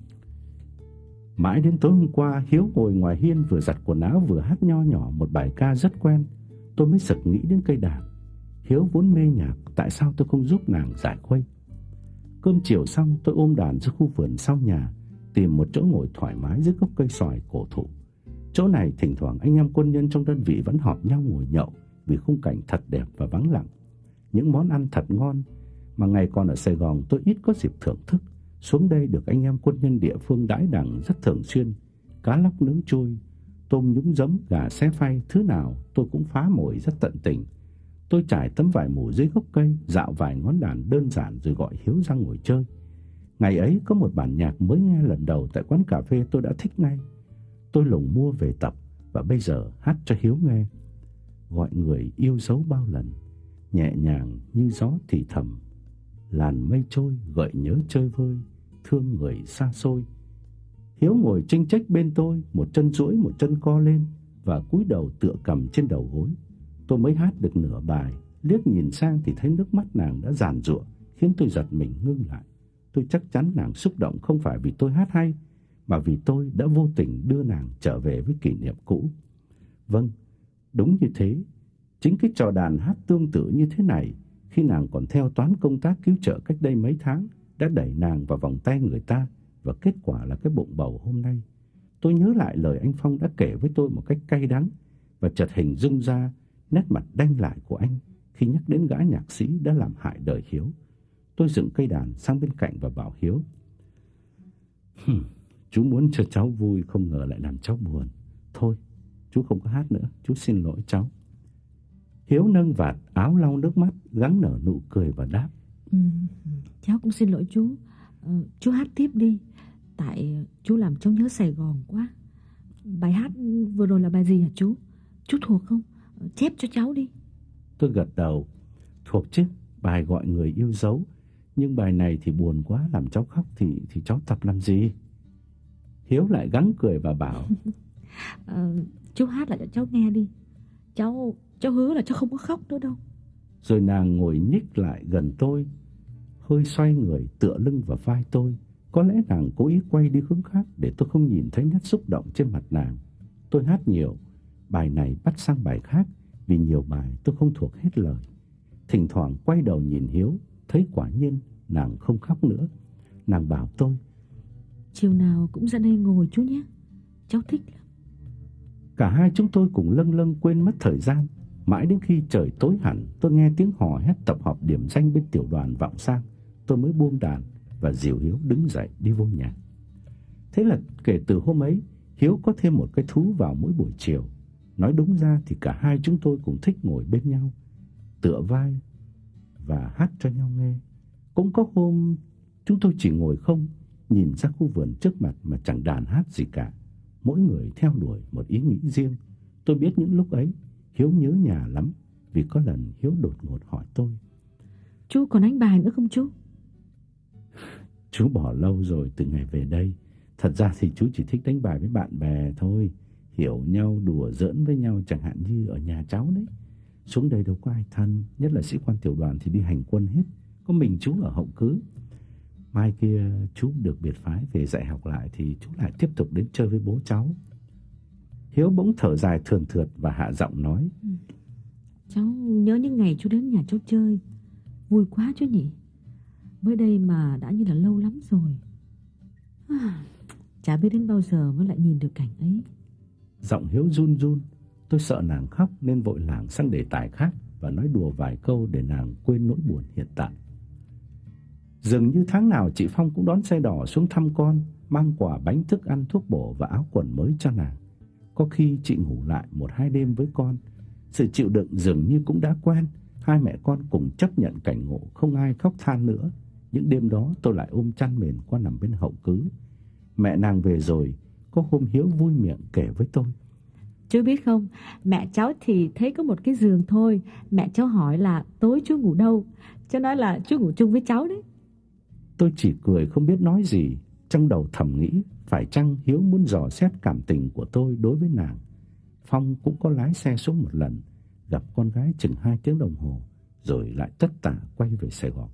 Mãi đến tối hôm qua, Hiếu ngồi ngoài hiên vừa giặt quần áo vừa hát nho nhỏ một bài ca rất quen, tôi mới sực nghĩ đến cây đàn. Hiếu vốn mê nhạc, tại sao tôi không giúp nàng giải khuây? Cơm chiều xong, tôi ôm đàn ra khu vườn sau nhà, tìm một chỗ ngồi thoải mái dưới gốc cây xoài cổ thụ. Chỗ này thỉnh thoảng anh em quân nhân trong đơn vị vẫn họp nhau ngồi nhậu vì khung cảnh thật đẹp và vắng lặng. Những món ăn thật ngon mà ngày còn ở Sài Gòn tôi ít có dịp thưởng thức, xuống đây được anh em quân nhân địa phương đãi đẳng rất thường xuyên. Cá lóc nướng trôi, tôm nhúng giấm, gà xé phay, thứ nào tôi cũng phá mồi rất tận tình. Tôi trải tấm vải mù dưới gốc cây, dạo vài ngón đàn đơn giản rồi gọi Hiếu ra ngồi chơi. Ngày ấy có một bản nhạc mới nghe lần đầu tại quán cà phê tôi đã thích ngay. Tôi lùng mua về tập và bây giờ hát cho Hiếu nghe. Gọi người yêu dấu bao lần, nhẹ nhàng như gió thì thầm. Làn mây trôi gợi nhớ chơi vơi, thương người xa xôi. Hiếu ngồi chênh chếch bên tôi, một chân duỗi một chân co lên và cúi đầu tựa cầm trên đầu gối. Tôi mới hát được nửa bài, liếc nhìn sang thì thấy nước mắt nàng đã giàn giụa, khiến tôi giật mình ngưng lại. Tôi chắc chắn nàng xúc động không phải vì tôi hát hay, mà vì tôi đã vô tình đưa nàng trở về với kỷ niệm cũ. Vâng, đúng như thế. Chính cái trò đàn hát tương tự như thế này, khi nàng còn theo toán công tác cứu trợ cách đây mấy tháng, đã đẩy nàng vào vòng tay người ta, và kết quả là cái bụng bầu hôm nay. Tôi nhớ lại lời anh Phong đã kể với tôi một cách cay đắng, và chợt hình dung ra nét mặt đanh lại của anh khi nhắc đến gã nhạc sĩ đã làm hại đời Hiếu. Tôi dựng cây đàn sang bên cạnh và bảo Hiếu: Chú muốn cho cháu vui, không ngờ lại làm cháu buồn. Thôi, chú không có hát nữa, chú xin lỗi cháu. Hiếu nâng vạt áo lau nước mắt, gắng nở nụ cười và đáp: ừ, Cháu cũng xin lỗi chú. ờ, Chú hát tiếp đi, tại chú làm cháu nhớ Sài Gòn quá. Bài hát vừa rồi là bài gì hả chú? Chú thuộc không? Chép cho cháu đi. Tôi gật đầu: Thuộc chứ, bài gọi người yêu dấu. Nhưng bài này thì buồn quá, làm cháu khóc thì thì cháu tập làm gì? Hiếu lại gắng cười và bảo: ờ, Chú hát lại cho cháu nghe đi. Cháu cháu hứa là cháu không có khóc nữa đâu. Rồi nàng ngồi nhích lại gần tôi, hơi xoay người tựa lưng vào vai tôi. Có lẽ nàng cố ý quay đi hướng khác để tôi không nhìn thấy nét xúc động trên mặt nàng. Tôi hát nhiều, bài này bắt sang bài khác, vì nhiều bài tôi không thuộc hết lời. Thỉnh thoảng quay đầu nhìn Hiếu, thấy quả nhiên nàng không khóc nữa. Nàng bảo tôi: Chiều nào cũng ra đây ngồi chú nhé, cháu thích lắm. Cả hai chúng tôi cùng lâng lâng quên mất thời gian. Mãi đến khi trời tối hẳn, tôi nghe tiếng hò hét tập hợp điểm danh bên tiểu đoàn vọng sang, tôi mới buông đàn và dìu Hiếu đứng dậy đi vô nhà. Thế là kể từ hôm ấy, Hiếu có thêm một cái thú vào mỗi buổi chiều. Nói đúng ra thì cả hai chúng tôi cũng thích ngồi bên nhau, tựa vai và hát cho nhau nghe. Cũng có hôm chúng tôi chỉ ngồi không, nhìn ra khu vườn trước mặt mà chẳng đàn hát gì cả. Mỗi người theo đuổi một ý nghĩ riêng. Tôi biết những lúc ấy Hiếu nhớ nhà lắm, vì có lần Hiếu đột ngột hỏi tôi: Chú còn đánh bài nữa không chú? Chú bỏ lâu rồi, từ ngày về đây. Thật ra thì chú chỉ thích đánh bài với bạn bè thôi, hiểu nhau, đùa giỡn với nhau, chẳng hạn như ở nhà cháu đấy. Xuống đây đâu có ai thân, nhất là sĩ quan tiểu đoàn thì đi hành quân hết, có mình chú ở hậu cứ. Mai kia chú được biệt phái về dạy học lại thì chú lại tiếp tục đến chơi với bố cháu. Hiếu bỗng thở dài thườn thượt và hạ giọng nói: ừ. Cháu nhớ những ngày chú đến nhà cháu chơi, vui quá chú nhỉ. Mới đây mà đã như là lâu lắm rồi. à, Chả biết đến bao giờ mới lại nhìn được cảnh ấy. Giọng Hiếu run run. Tôi sợ nàng khóc nên vội lảng sang đề tài khác và nói đùa vài câu để nàng quên nỗi buồn hiện tại. Dường như tháng nào chị Phong cũng đón xe đỏ xuống thăm con, mang quà bánh, thức ăn, thuốc bổ và áo quần mới cho nàng. Có khi chị ngủ lại một hai đêm với con. Sự chịu đựng dường như cũng đã quen. Hai mẹ con cùng chấp nhận cảnh ngộ, không ai khóc than nữa. Những đêm đó tôi lại ôm chăn mền qua nằm bên hậu cứ. Mẹ nàng về rồi, có hôm Hiếu vui miệng kể với tôi: Chú biết không, mẹ cháu thì thấy có một cái giường thôi. Mẹ cháu hỏi là tối chú ngủ đâu, cháu nói là chú ngủ chung với cháu đấy. Tôi chỉ cười không biết nói gì. Trong đầu thầm nghĩ, phải chăng Hiếu muốn dò xét cảm tình của tôi đối với nàng. Phong cũng có lái xe xuống một lần, gặp con gái chừng hai tiếng đồng hồ, rồi lại tất tả quay về Sài Gòn.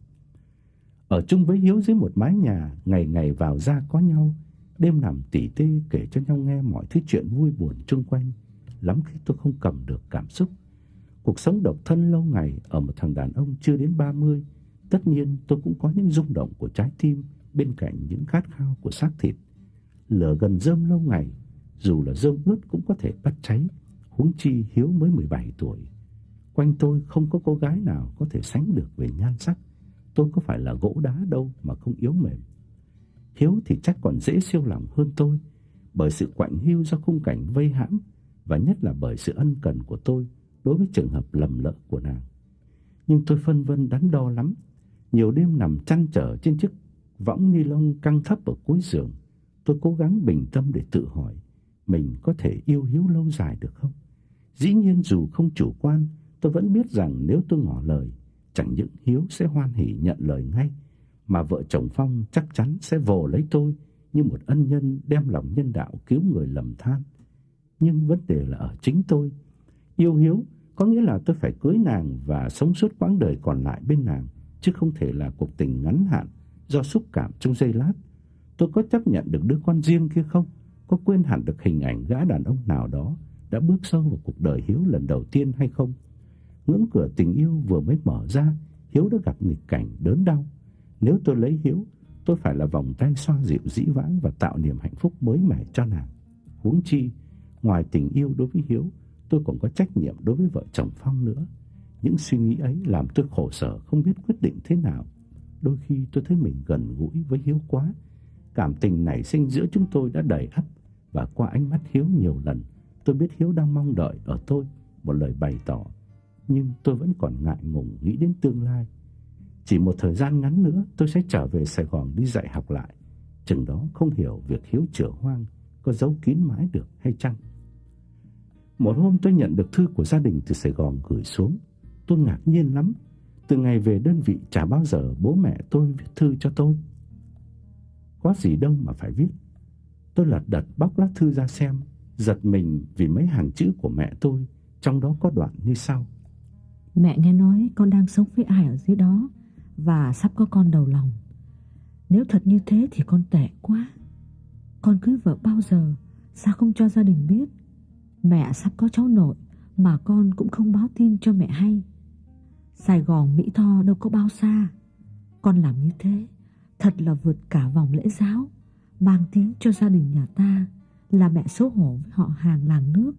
Ở chung với Hiếu dưới một mái nhà, ngày ngày vào ra có nhau, đêm nằm tỉ tê kể cho nhau nghe mọi thứ chuyện vui buồn chung quanh. Lắm khi tôi không cầm được cảm xúc. Cuộc sống độc thân lâu ngày ở một thằng đàn ông chưa đến ba mươi, tất nhiên tôi cũng có những rung động của trái tim bên cạnh những khát khao của xác thịt. Lửa gần rơm lâu ngày, dù là rơm ướt cũng có thể bắt cháy, huống chi Hiếu mới mười bảy tuổi. Quanh tôi không có cô gái nào có thể sánh được về nhan sắc. Tôi có phải là gỗ đá đâu mà không yếu mềm. Hiếu thì chắc còn dễ siêu lòng hơn tôi, bởi sự quạnh hiu do khung cảnh vây hãm, và nhất là bởi sự ân cần của tôi đối với trường hợp lầm lỡ của nàng. Nhưng tôi phân vân đắn đo lắm. Nhiều đêm nằm trăn trở trên chiếc võng ni lông căng thấp ở cuối giường, tôi cố gắng bình tâm để tự hỏi mình có thể yêu Hiếu lâu dài được không. Dĩ nhiên dù không chủ quan, tôi vẫn biết rằng nếu tôi ngỏ lời, chẳng những Hiếu sẽ hoan hỉ nhận lời ngay, mà vợ chồng Phong chắc chắn sẽ vồ lấy tôi như một ân nhân đem lòng nhân đạo cứu người lầm than. Nhưng vấn đề là ở chính tôi. Yêu Hiếu có nghĩa là tôi phải cưới nàng và sống suốt quãng đời còn lại bên nàng, chứ không thể là cuộc tình ngắn hạn do xúc cảm trong giây lát. Tôi có chấp nhận được đứa con riêng kia không? Có quên hẳn được hình ảnh gã đàn ông nào đó đã bước sâu vào cuộc đời Hiếu lần đầu tiên hay không? Ngưỡng cửa tình yêu vừa mới mở ra, Hiếu đã gặp nghịch cảnh đớn đau. Nếu tôi lấy Hiếu, tôi phải là vòng tay xoa dịu dĩ vãng và tạo niềm hạnh phúc mới mẻ cho nàng. Huống chi, ngoài tình yêu đối với Hiếu, tôi còn có trách nhiệm đối với vợ chồng Phong nữa. Những suy nghĩ ấy làm tôi khổ sở không biết quyết định thế nào. đôi khi tôi thấy mình gần gũi với Hiếu quá. Cảm tình nảy sinh giữa chúng tôi đã đầy ắp, và qua ánh mắt Hiếu nhiều lần, tôi biết Hiếu đang mong đợi ở tôi một lời bày tỏ. Nhưng tôi vẫn còn ngại ngùng nghĩ đến tương lai. Chỉ một thời gian ngắn nữa tôi sẽ trở về Sài Gòn đi dạy học lại. Chừng đó không hiểu việc Hiếu chữa hoang có giấu kín mãi được hay chăng. Một hôm tôi nhận được thư của gia đình từ Sài Gòn gửi xuống. Tôi ngạc nhiên lắm. Từ ngày về đơn vị chả bao giờ bố mẹ tôi viết thư cho tôi. Có gì đâu mà phải viết. Tôi lật đật bóc lá thư ra xem, giật mình vì mấy hàng chữ của mẹ tôi, trong đó có đoạn như sau: Mẹ nghe nói con đang sống với ai ở dưới đó và sắp có con đầu lòng. Nếu thật như thế thì con tệ quá. Con cưới vợ bao giờ, sao không cho gia đình biết? Mẹ sắp có cháu nội mà con cũng không báo tin cho mẹ hay. Sài Gòn Mỹ Tho đâu có bao xa. Con làm như thế thật là vượt cả vòng lễ giáo, mang tiếng cho gia đình nhà ta là mẹ xấu hổ với họ hàng làng nước.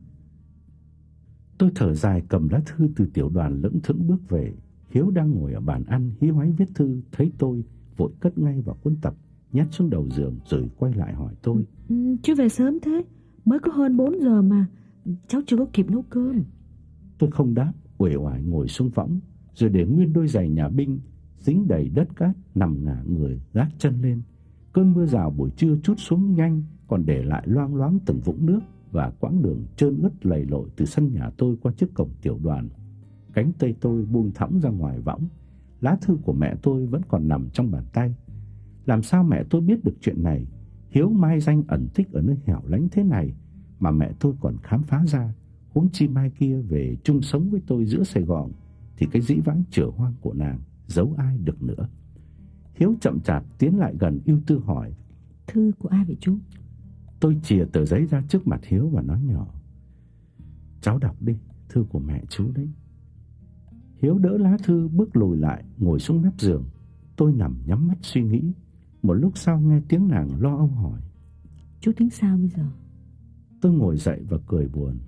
Tôi thở dài cầm lá thư từ tiểu đoàn lững thững bước về. Hiếu đang ngồi ở bàn ăn hí hoáy viết thư, thấy tôi vội cất ngay vào cuốn tập, nhét xuống đầu giường rồi quay lại hỏi tôi: ừ, Chứ về sớm thế, mới có hơn bốn giờ mà, cháu chưa có kịp nấu cơm. Tôi không đáp, uể oải ngồi xuống võng, rồi để nguyên đôi giày nhà binh dính đầy đất cát nằm ngả người gác chân lên. Cơn mưa rào buổi trưa trút xuống nhanh, còn để lại loang loáng từng vũng nước và quãng đường trơn ướt lầy lội từ sân nhà tôi qua trước cổng tiểu đoàn. Cánh tay tôi buông thõng ra ngoài võng. Lá thư của mẹ tôi vẫn còn nằm trong bàn tay. Làm sao mẹ tôi biết được chuyện này? Hiếu mai danh ẩn tích ở nơi hẻo lánh thế này mà mẹ tôi còn khám phá ra. Huống chi mai kia về chung sống với tôi giữa Sài Gòn thì cái dĩ vãng chửa hoang của nàng giấu ai được nữa. Hiếu chậm chạp tiến lại gần ưu tư hỏi: Thư của ai vậy chú? Tôi chìa tờ giấy ra trước mặt Hiếu và nói nhỏ: Cháu đọc đi, thư của mẹ chú đấy. Hiếu đỡ lá thư bước lùi lại, ngồi xuống mép giường. Tôi nằm nhắm mắt suy nghĩ. Một lúc sau nghe tiếng nàng lo âu hỏi: Chú tính sao bây giờ? Tôi ngồi dậy và cười buồn.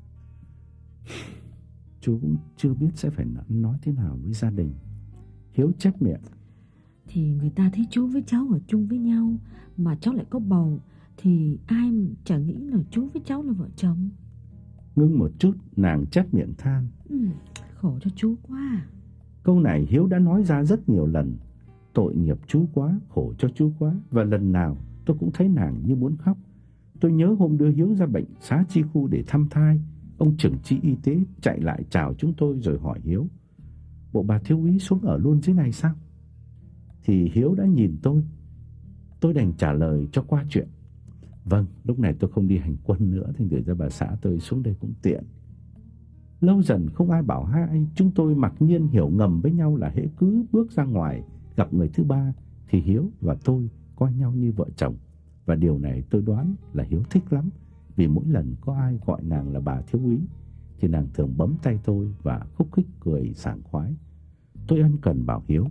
Chú cũng chưa biết sẽ phải nói thế nào với gia đình. Hiếu chép miệng: Thì người ta thấy chú với cháu ở chung với nhau, mà cháu lại có bầu, thì ai chả nghĩ là chú với cháu là vợ chồng. Ngưng một chút, nàng chép miệng than: ừ, Khổ cho chú quá. Câu này Hiếu đã nói ra rất nhiều lần. Tội nghiệp chú quá, khổ cho chú quá. Và lần nào tôi cũng thấy nàng như muốn khóc. Tôi nhớ hôm đưa Hiếu ra bệnh xá chi khu để thăm thai, ông trưởng chi y tế chạy lại chào chúng tôi rồi hỏi Hiếu: Bộ bà thiếu úy xuống ở luôn dưới này sao? Thì Hiếu đã nhìn tôi. Tôi đành trả lời cho qua chuyện: Vâng, lúc này tôi không đi hành quân nữa, thành thử ra bà xã tôi xuống đây cũng tiện. Lâu dần không ai bảo hai, chúng tôi mặc nhiên hiểu ngầm với nhau là hễ cứ bước ra ngoài gặp người thứ ba thì Hiếu và tôi coi nhau như vợ chồng. Và điều này tôi đoán là Hiếu thích lắm, vì mỗi lần có ai gọi nàng là bà thiếu úy thì nàng thường bấm tay tôi và khúc khích cười sảng khoái. Tôi ân cần bảo Hiếu: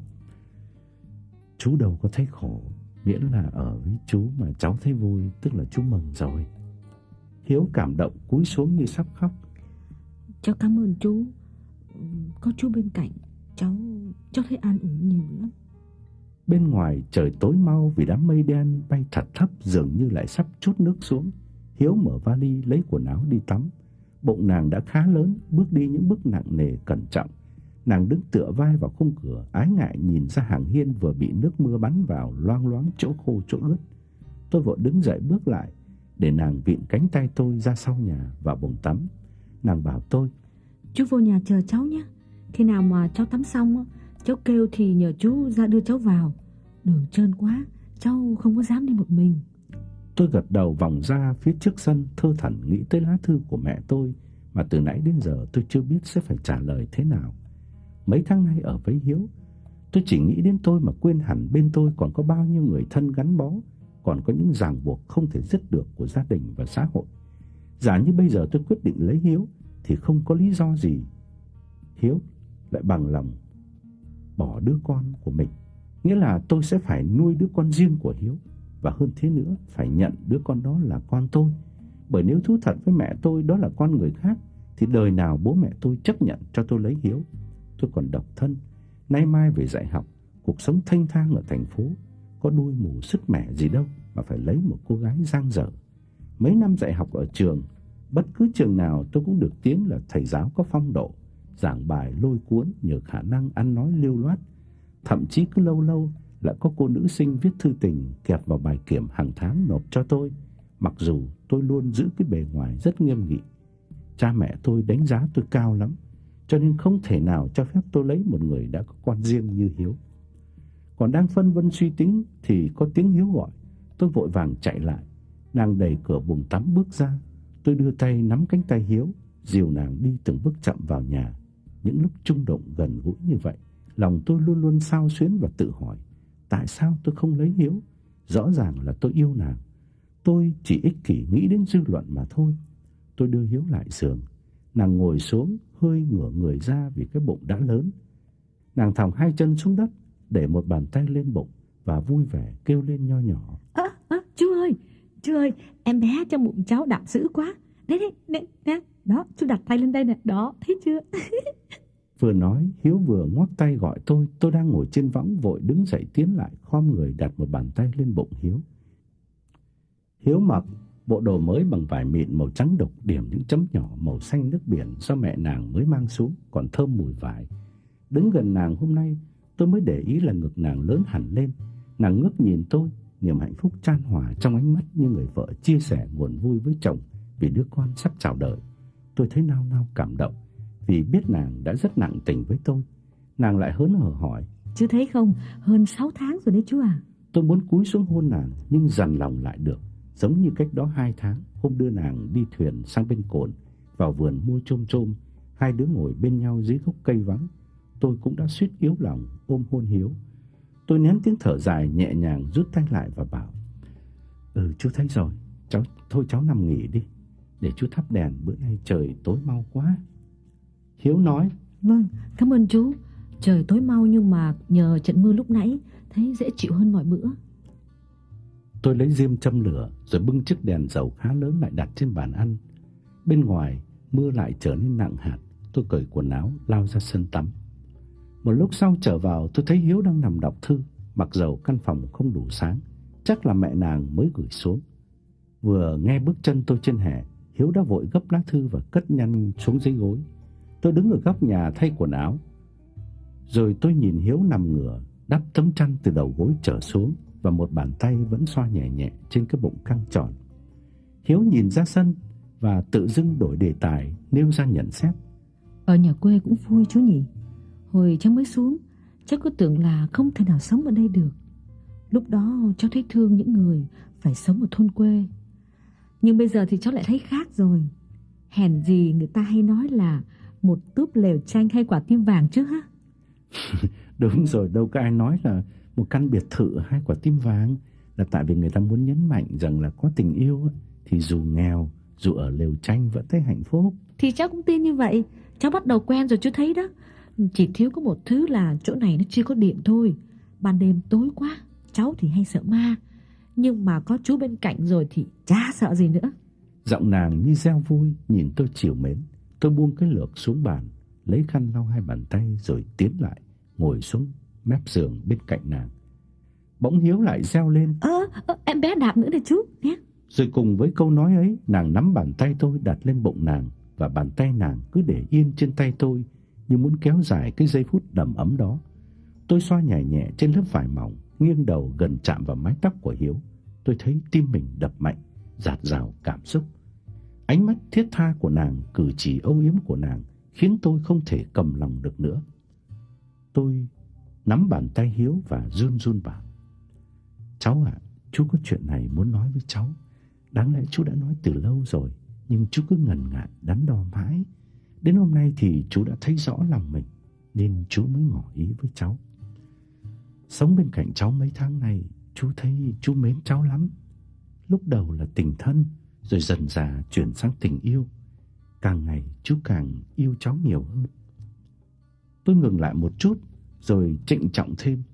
Chú đâu có thấy khổ, miễn là ở với chú mà cháu thấy vui, tức là chú mừng rồi. Hiếu cảm động cúi xuống như sắp khóc. Cháu cảm ơn chú. Có chú bên cạnh, cháu cháu thấy an ủi nhiều lắm. Bên ngoài trời tối mau vì đám mây đen bay thật thấp, dường như lại sắp trút nước xuống. Hiếu mở vali lấy quần áo đi tắm. Bụng nàng đã khá lớn, bước đi những bước nặng nề cẩn trọng. Nàng đứng tựa vai vào khung cửa, ái ngại nhìn ra hàng hiên vừa bị nước mưa bắn vào, loang loáng chỗ khô chỗ ướt. Tôi vội đứng dậy bước lại để nàng vịn cánh tay tôi ra sau nhà vào bồn tắm. Nàng bảo tôi: Chú vô nhà chờ cháu nhé. Khi nào mà cháu tắm xong, cháu kêu thì nhờ chú ra đưa cháu vào. Đường trơn quá, cháu không có dám đi một mình. Tôi gật đầu vòng ra phía trước sân, thơ thẩn nghĩ tới lá thư của mẹ tôi mà từ nãy đến giờ tôi chưa biết sẽ phải trả lời thế nào. Mấy tháng nay ở với Hiếu, tôi chỉ nghĩ đến tôi mà quên hẳn bên tôi còn có bao nhiêu người thân gắn bó, còn có những ràng buộc không thể dứt được của gia đình và xã hội. Giả như bây giờ tôi quyết định lấy Hiếu thì không có lý do gì Hiếu lại bằng lòng bỏ đứa con của mình. Nghĩa là tôi sẽ phải nuôi đứa con riêng của Hiếu, và hơn thế nữa phải nhận đứa con đó là con tôi. Bởi nếu thú thật với mẹ tôi đó là con người khác thì đời nào bố mẹ tôi chấp nhận cho tôi lấy Hiếu. Tôi còn độc thân, nay mai về dạy học, Cuộc sống thênh thang ở thành phố có đuôi mù sứt mẻ gì đâu mà phải lấy một cô gái dang dở. Mấy năm dạy học ở trường, bất cứ trường nào tôi cũng được tiếng là thầy giáo có phong độ, giảng bài lôi cuốn nhờ khả năng ăn nói lưu loát. Thậm chí cứ lâu lâu lại có cô nữ sinh viết thư tình kẹp vào bài kiểm hàng tháng nộp cho tôi, mặc dù tôi luôn giữ cái bề ngoài rất nghiêm nghị. Cha mẹ tôi đánh giá tôi cao lắm, cho nên không thể nào cho phép tôi lấy một người đã có con riêng như Hiếu. Còn đang phân vân suy tính thì có tiếng Hiếu gọi. Tôi vội vàng chạy lại. Nàng đẩy cửa buồng tắm bước ra. Tôi đưa tay nắm cánh tay Hiếu, dìu nàng đi từng bước chậm vào nhà. Những lúc chung động gần gũi như vậy, lòng tôi luôn luôn xao xuyến và tự hỏi, tại sao tôi không lấy Hiếu? Rõ ràng là tôi yêu nàng. Tôi chỉ ích kỷ nghĩ đến dư luận mà thôi. Tôi đưa Hiếu lại giường. Nàng ngồi xuống, hơi ngửa người ra vì cái bụng đã lớn. Nàng thòng hai chân xuống đất, để một bàn tay lên bụng và vui vẻ kêu lên nho nhỏ. Ơ, ơ, chú ơi, chú ơi, em bé trong bụng cháu đạp dữ quá. Đấy, đấy, đấy, đấy. Đó, chú đặt tay lên đây nè, đó, thấy chưa? Vừa nói, Hiếu vừa ngoắc tay gọi tôi. Tôi đang ngồi trên võng vội đứng dậy tiến lại, khom người đặt một bàn tay lên bụng Hiếu. Hiếu mặc bộ đồ mới bằng vải mịn màu trắng đục, điểm những chấm nhỏ màu xanh nước biển do mẹ nàng mới mang xuống, còn thơm mùi vải. Đứng gần nàng hôm nay, tôi mới để ý là ngực nàng lớn hẳn lên. Nàng ngước nhìn tôi, niềm hạnh phúc chan hòa trong ánh mắt như người vợ chia sẻ nguồn vui với chồng vì đứa con sắp chào đời. Tôi thấy nao nao cảm động vì biết nàng đã rất nặng tình với tôi. Nàng lại hớn hở hỏi, chú thấy không, hơn sáu tháng rồi đấy chú à. Tôi muốn cúi xuống hôn nàng nhưng dằn lòng lại được. Giống như cách đó hai tháng, hôm đưa nàng đi thuyền sang bên cồn, vào vườn mua chôm chôm, hai đứa ngồi bên nhau dưới gốc cây vắng, tôi cũng đã suýt yếu lòng ôm hôn Hiếu. Tôi nén tiếng thở dài nhẹ nhàng rút tay lại và bảo, Ừ chú thấy rồi, cháu thôi cháu nằm nghỉ đi, để chú thắp đèn, bữa nay trời tối mau quá. Hiếu nói, Vâng, cảm ơn chú. Trời tối mau nhưng mà nhờ trận mưa lúc nãy thấy dễ chịu hơn mọi bữa. Tôi lấy diêm châm lửa rồi bưng chiếc đèn dầu khá lớn lại đặt trên bàn ăn. Bên ngoài mưa lại trở nên nặng hạt. Tôi cởi quần áo lao ra sân tắm. Một lúc sau trở vào, tôi thấy Hiếu đang nằm đọc thư, mặc dầu căn phòng không đủ sáng, chắc là mẹ nàng mới gửi xuống. Vừa nghe bước chân tôi trên hè, Hiếu đã vội gấp lá thư và cất nhanh xuống dưới gối. Tôi đứng ở góc nhà thay quần áo, rồi tôi nhìn Hiếu nằm ngửa, đắp tấm chăn từ đầu gối trở xuống, và một bàn tay vẫn xoa nhẹ nhẹ trên cái bụng căng tròn. Hiếu nhìn ra sân và tự dưng đổi đề tài, nêu ra nhận xét. Ở nhà quê cũng vui chú nhỉ. Hồi cháu mới xuống, cháu cứ tưởng là không thể nào sống ở đây được. Lúc đó cháu thấy thương những người phải sống ở thôn quê. Nhưng bây giờ thì cháu lại thấy khác rồi. Hèn gì người ta hay nói là một túp lều tranh hay quả tim vàng chứ ha. Đúng rồi, đâu có ai nói là một căn biệt thự hay quả tim vàng, là tại vì người ta muốn nhấn mạnh rằng là có tình yêu thì dù nghèo, dù ở lều tranh vẫn thấy hạnh phúc. Thì cháu cũng tin như vậy. Cháu bắt đầu quen rồi chú thấy đó. Chỉ thiếu có một thứ là chỗ này nó chưa có điện thôi. Ban đêm tối quá, cháu thì hay sợ ma, nhưng mà có chú bên cạnh rồi thì chả sợ gì nữa. Giọng nàng như reo vui, nhìn tôi trìu mến. Tôi buông cái lược xuống bàn, lấy khăn lau hai bàn tay rồi tiến lại, ngồi xuống mép giường bên cạnh nàng. Bỗng Hiếu lại reo lên, Ơ, à, em bé đạp nữa này chú nhé. Rồi cùng với câu nói ấy, nàng nắm bàn tay tôi đặt lên bụng nàng, và bàn tay nàng cứ để yên trên tay tôi như muốn kéo dài cái giây phút đầm ấm đó. Tôi xoa nhẹ nhẹ trên lớp vải mỏng, nghiêng đầu gần chạm vào mái tóc của Hiếu. Tôi thấy tim mình đập mạnh, dạt dào cảm xúc. Ánh mắt thiết tha của nàng, cử chỉ âu yếm của nàng khiến tôi không thể cầm lòng được nữa. Tôi nắm bàn tay Hiếu và run run bảo, Cháu ạ, à, chú có chuyện này muốn nói với cháu. Đáng lẽ chú đã nói từ lâu rồi, nhưng chú cứ ngần ngại đắn đo mãi. Đến hôm nay thì chú đã thấy rõ lòng mình, nên chú mới ngỏ ý với cháu. Sống bên cạnh cháu mấy tháng này, chú thấy chú mến cháu lắm. Lúc đầu là tình thân, rồi dần dà chuyển sang tình yêu. Càng ngày chú càng yêu cháu nhiều hơn. Tôi ngừng lại một chút, rồi trịnh trọng thêm.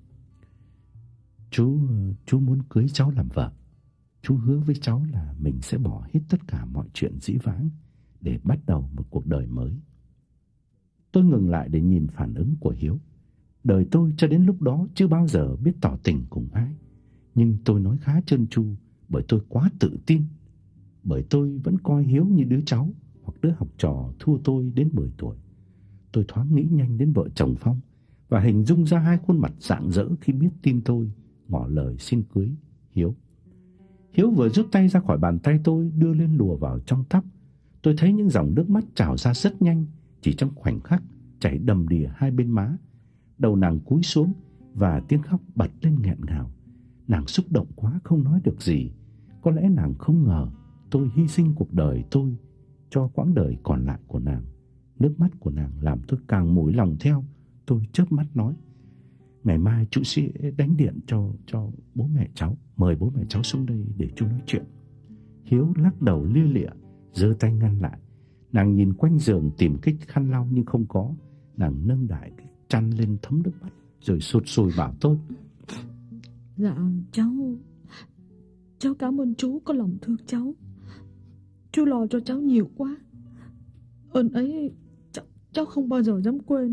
Chú, chú muốn cưới cháu làm vợ. Chú hứa với cháu là mình sẽ bỏ hết tất cả mọi chuyện dĩ vãng để bắt đầu một cuộc đời mới. Tôi ngừng lại để nhìn phản ứng của Hiếu. Đời tôi cho đến lúc đó chưa bao giờ biết tỏ tình cùng ai. Nhưng tôi nói khá trơn tru bởi tôi quá tự tin. Bởi tôi vẫn coi Hiếu như đứa cháu hoặc đứa học trò thua tôi đến mười tuổi. Tôi thoáng nghĩ nhanh đến vợ chồng Phong và hình dung ra hai khuôn mặt rạng rỡ khi biết tin tôi ngỏ lời xin cưới Hiếu. Hiếu vừa rút tay ra khỏi bàn tay tôi, đưa lên lùa vào trong tóc. Tôi thấy những dòng nước mắt trào ra rất nhanh, chỉ trong khoảnh khắc chảy đầm đìa hai bên má. Đầu nàng cúi xuống và tiếng khóc bật lên nghẹn ngào. Nàng xúc động quá không nói được gì. Có lẽ nàng không ngờ tôi hy sinh cuộc đời tôi cho quãng đời còn lại của nàng. Nước mắt của nàng làm tôi càng mủi lòng theo. Tôi chớp mắt nói: "Ngày mai chú sẽ đánh điện cho cho bố mẹ cháu, mời bố mẹ cháu xuống đây để chú nói chuyện." Hiếu lắc đầu lia lịa, giơ tay ngăn lại. Nàng nhìn quanh giường tìm cái khăn lau nhưng không có. Nàng nâng đại cái chăn lên thấm nước mắt rồi sụt sùi bảo tôi: "Dạ cháu Cháu cảm ơn chú có lòng thương cháu. Chú lo cho cháu nhiều quá. Ơn ấy cháu, cháu không bao giờ dám quên.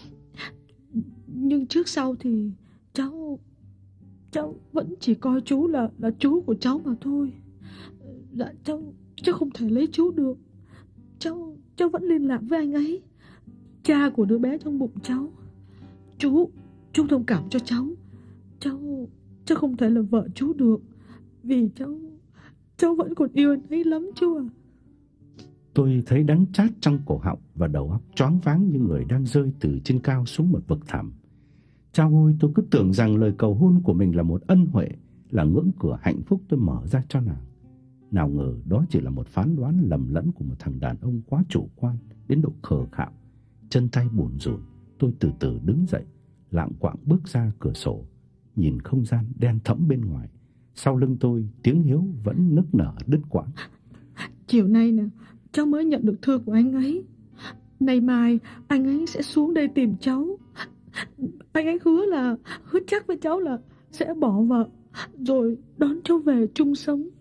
Nhưng trước sau thì cháu Cháu vẫn chỉ coi chú là là chú của cháu mà thôi. Dạ cháu Cháu không thể lấy chú được. Cháu Cháu vẫn liên lạc với anh ấy, cha của đứa bé trong bụng cháu. Chú Chú thông cảm cho cháu. Cháu Cháu không thể là vợ chú được, vì cháu Cháu vẫn còn yêu anh ấy lắm chú à." Tôi thấy đắng chát trong cổ họng và đầu óc choáng váng như người đang rơi từ trên cao xuống một vực thẳm. Chao ôi, tôi cứ tưởng rằng lời cầu hôn của mình là một ân huệ, là ngưỡng cửa hạnh phúc tôi mở ra cho nàng. Nào ngờ đó chỉ là một phán đoán lầm lẫn của một thằng đàn ông quá chủ quan đến độ khờ khạo. Chân tay bủn rủn, tôi từ từ đứng dậy, lạng quạng bước ra cửa sổ, nhìn không gian đen thẫm bên ngoài. Sau lưng tôi, tiếng Hiếu vẫn nức nở đứt quãng: "Chiều nay nè, cháu mới nhận được thư của anh ấy. Nay mai anh ấy sẽ xuống đây tìm cháu. Anh ấy hứa là Hứa chắc với cháu là sẽ bỏ vợ rồi đón cháu về chung sống.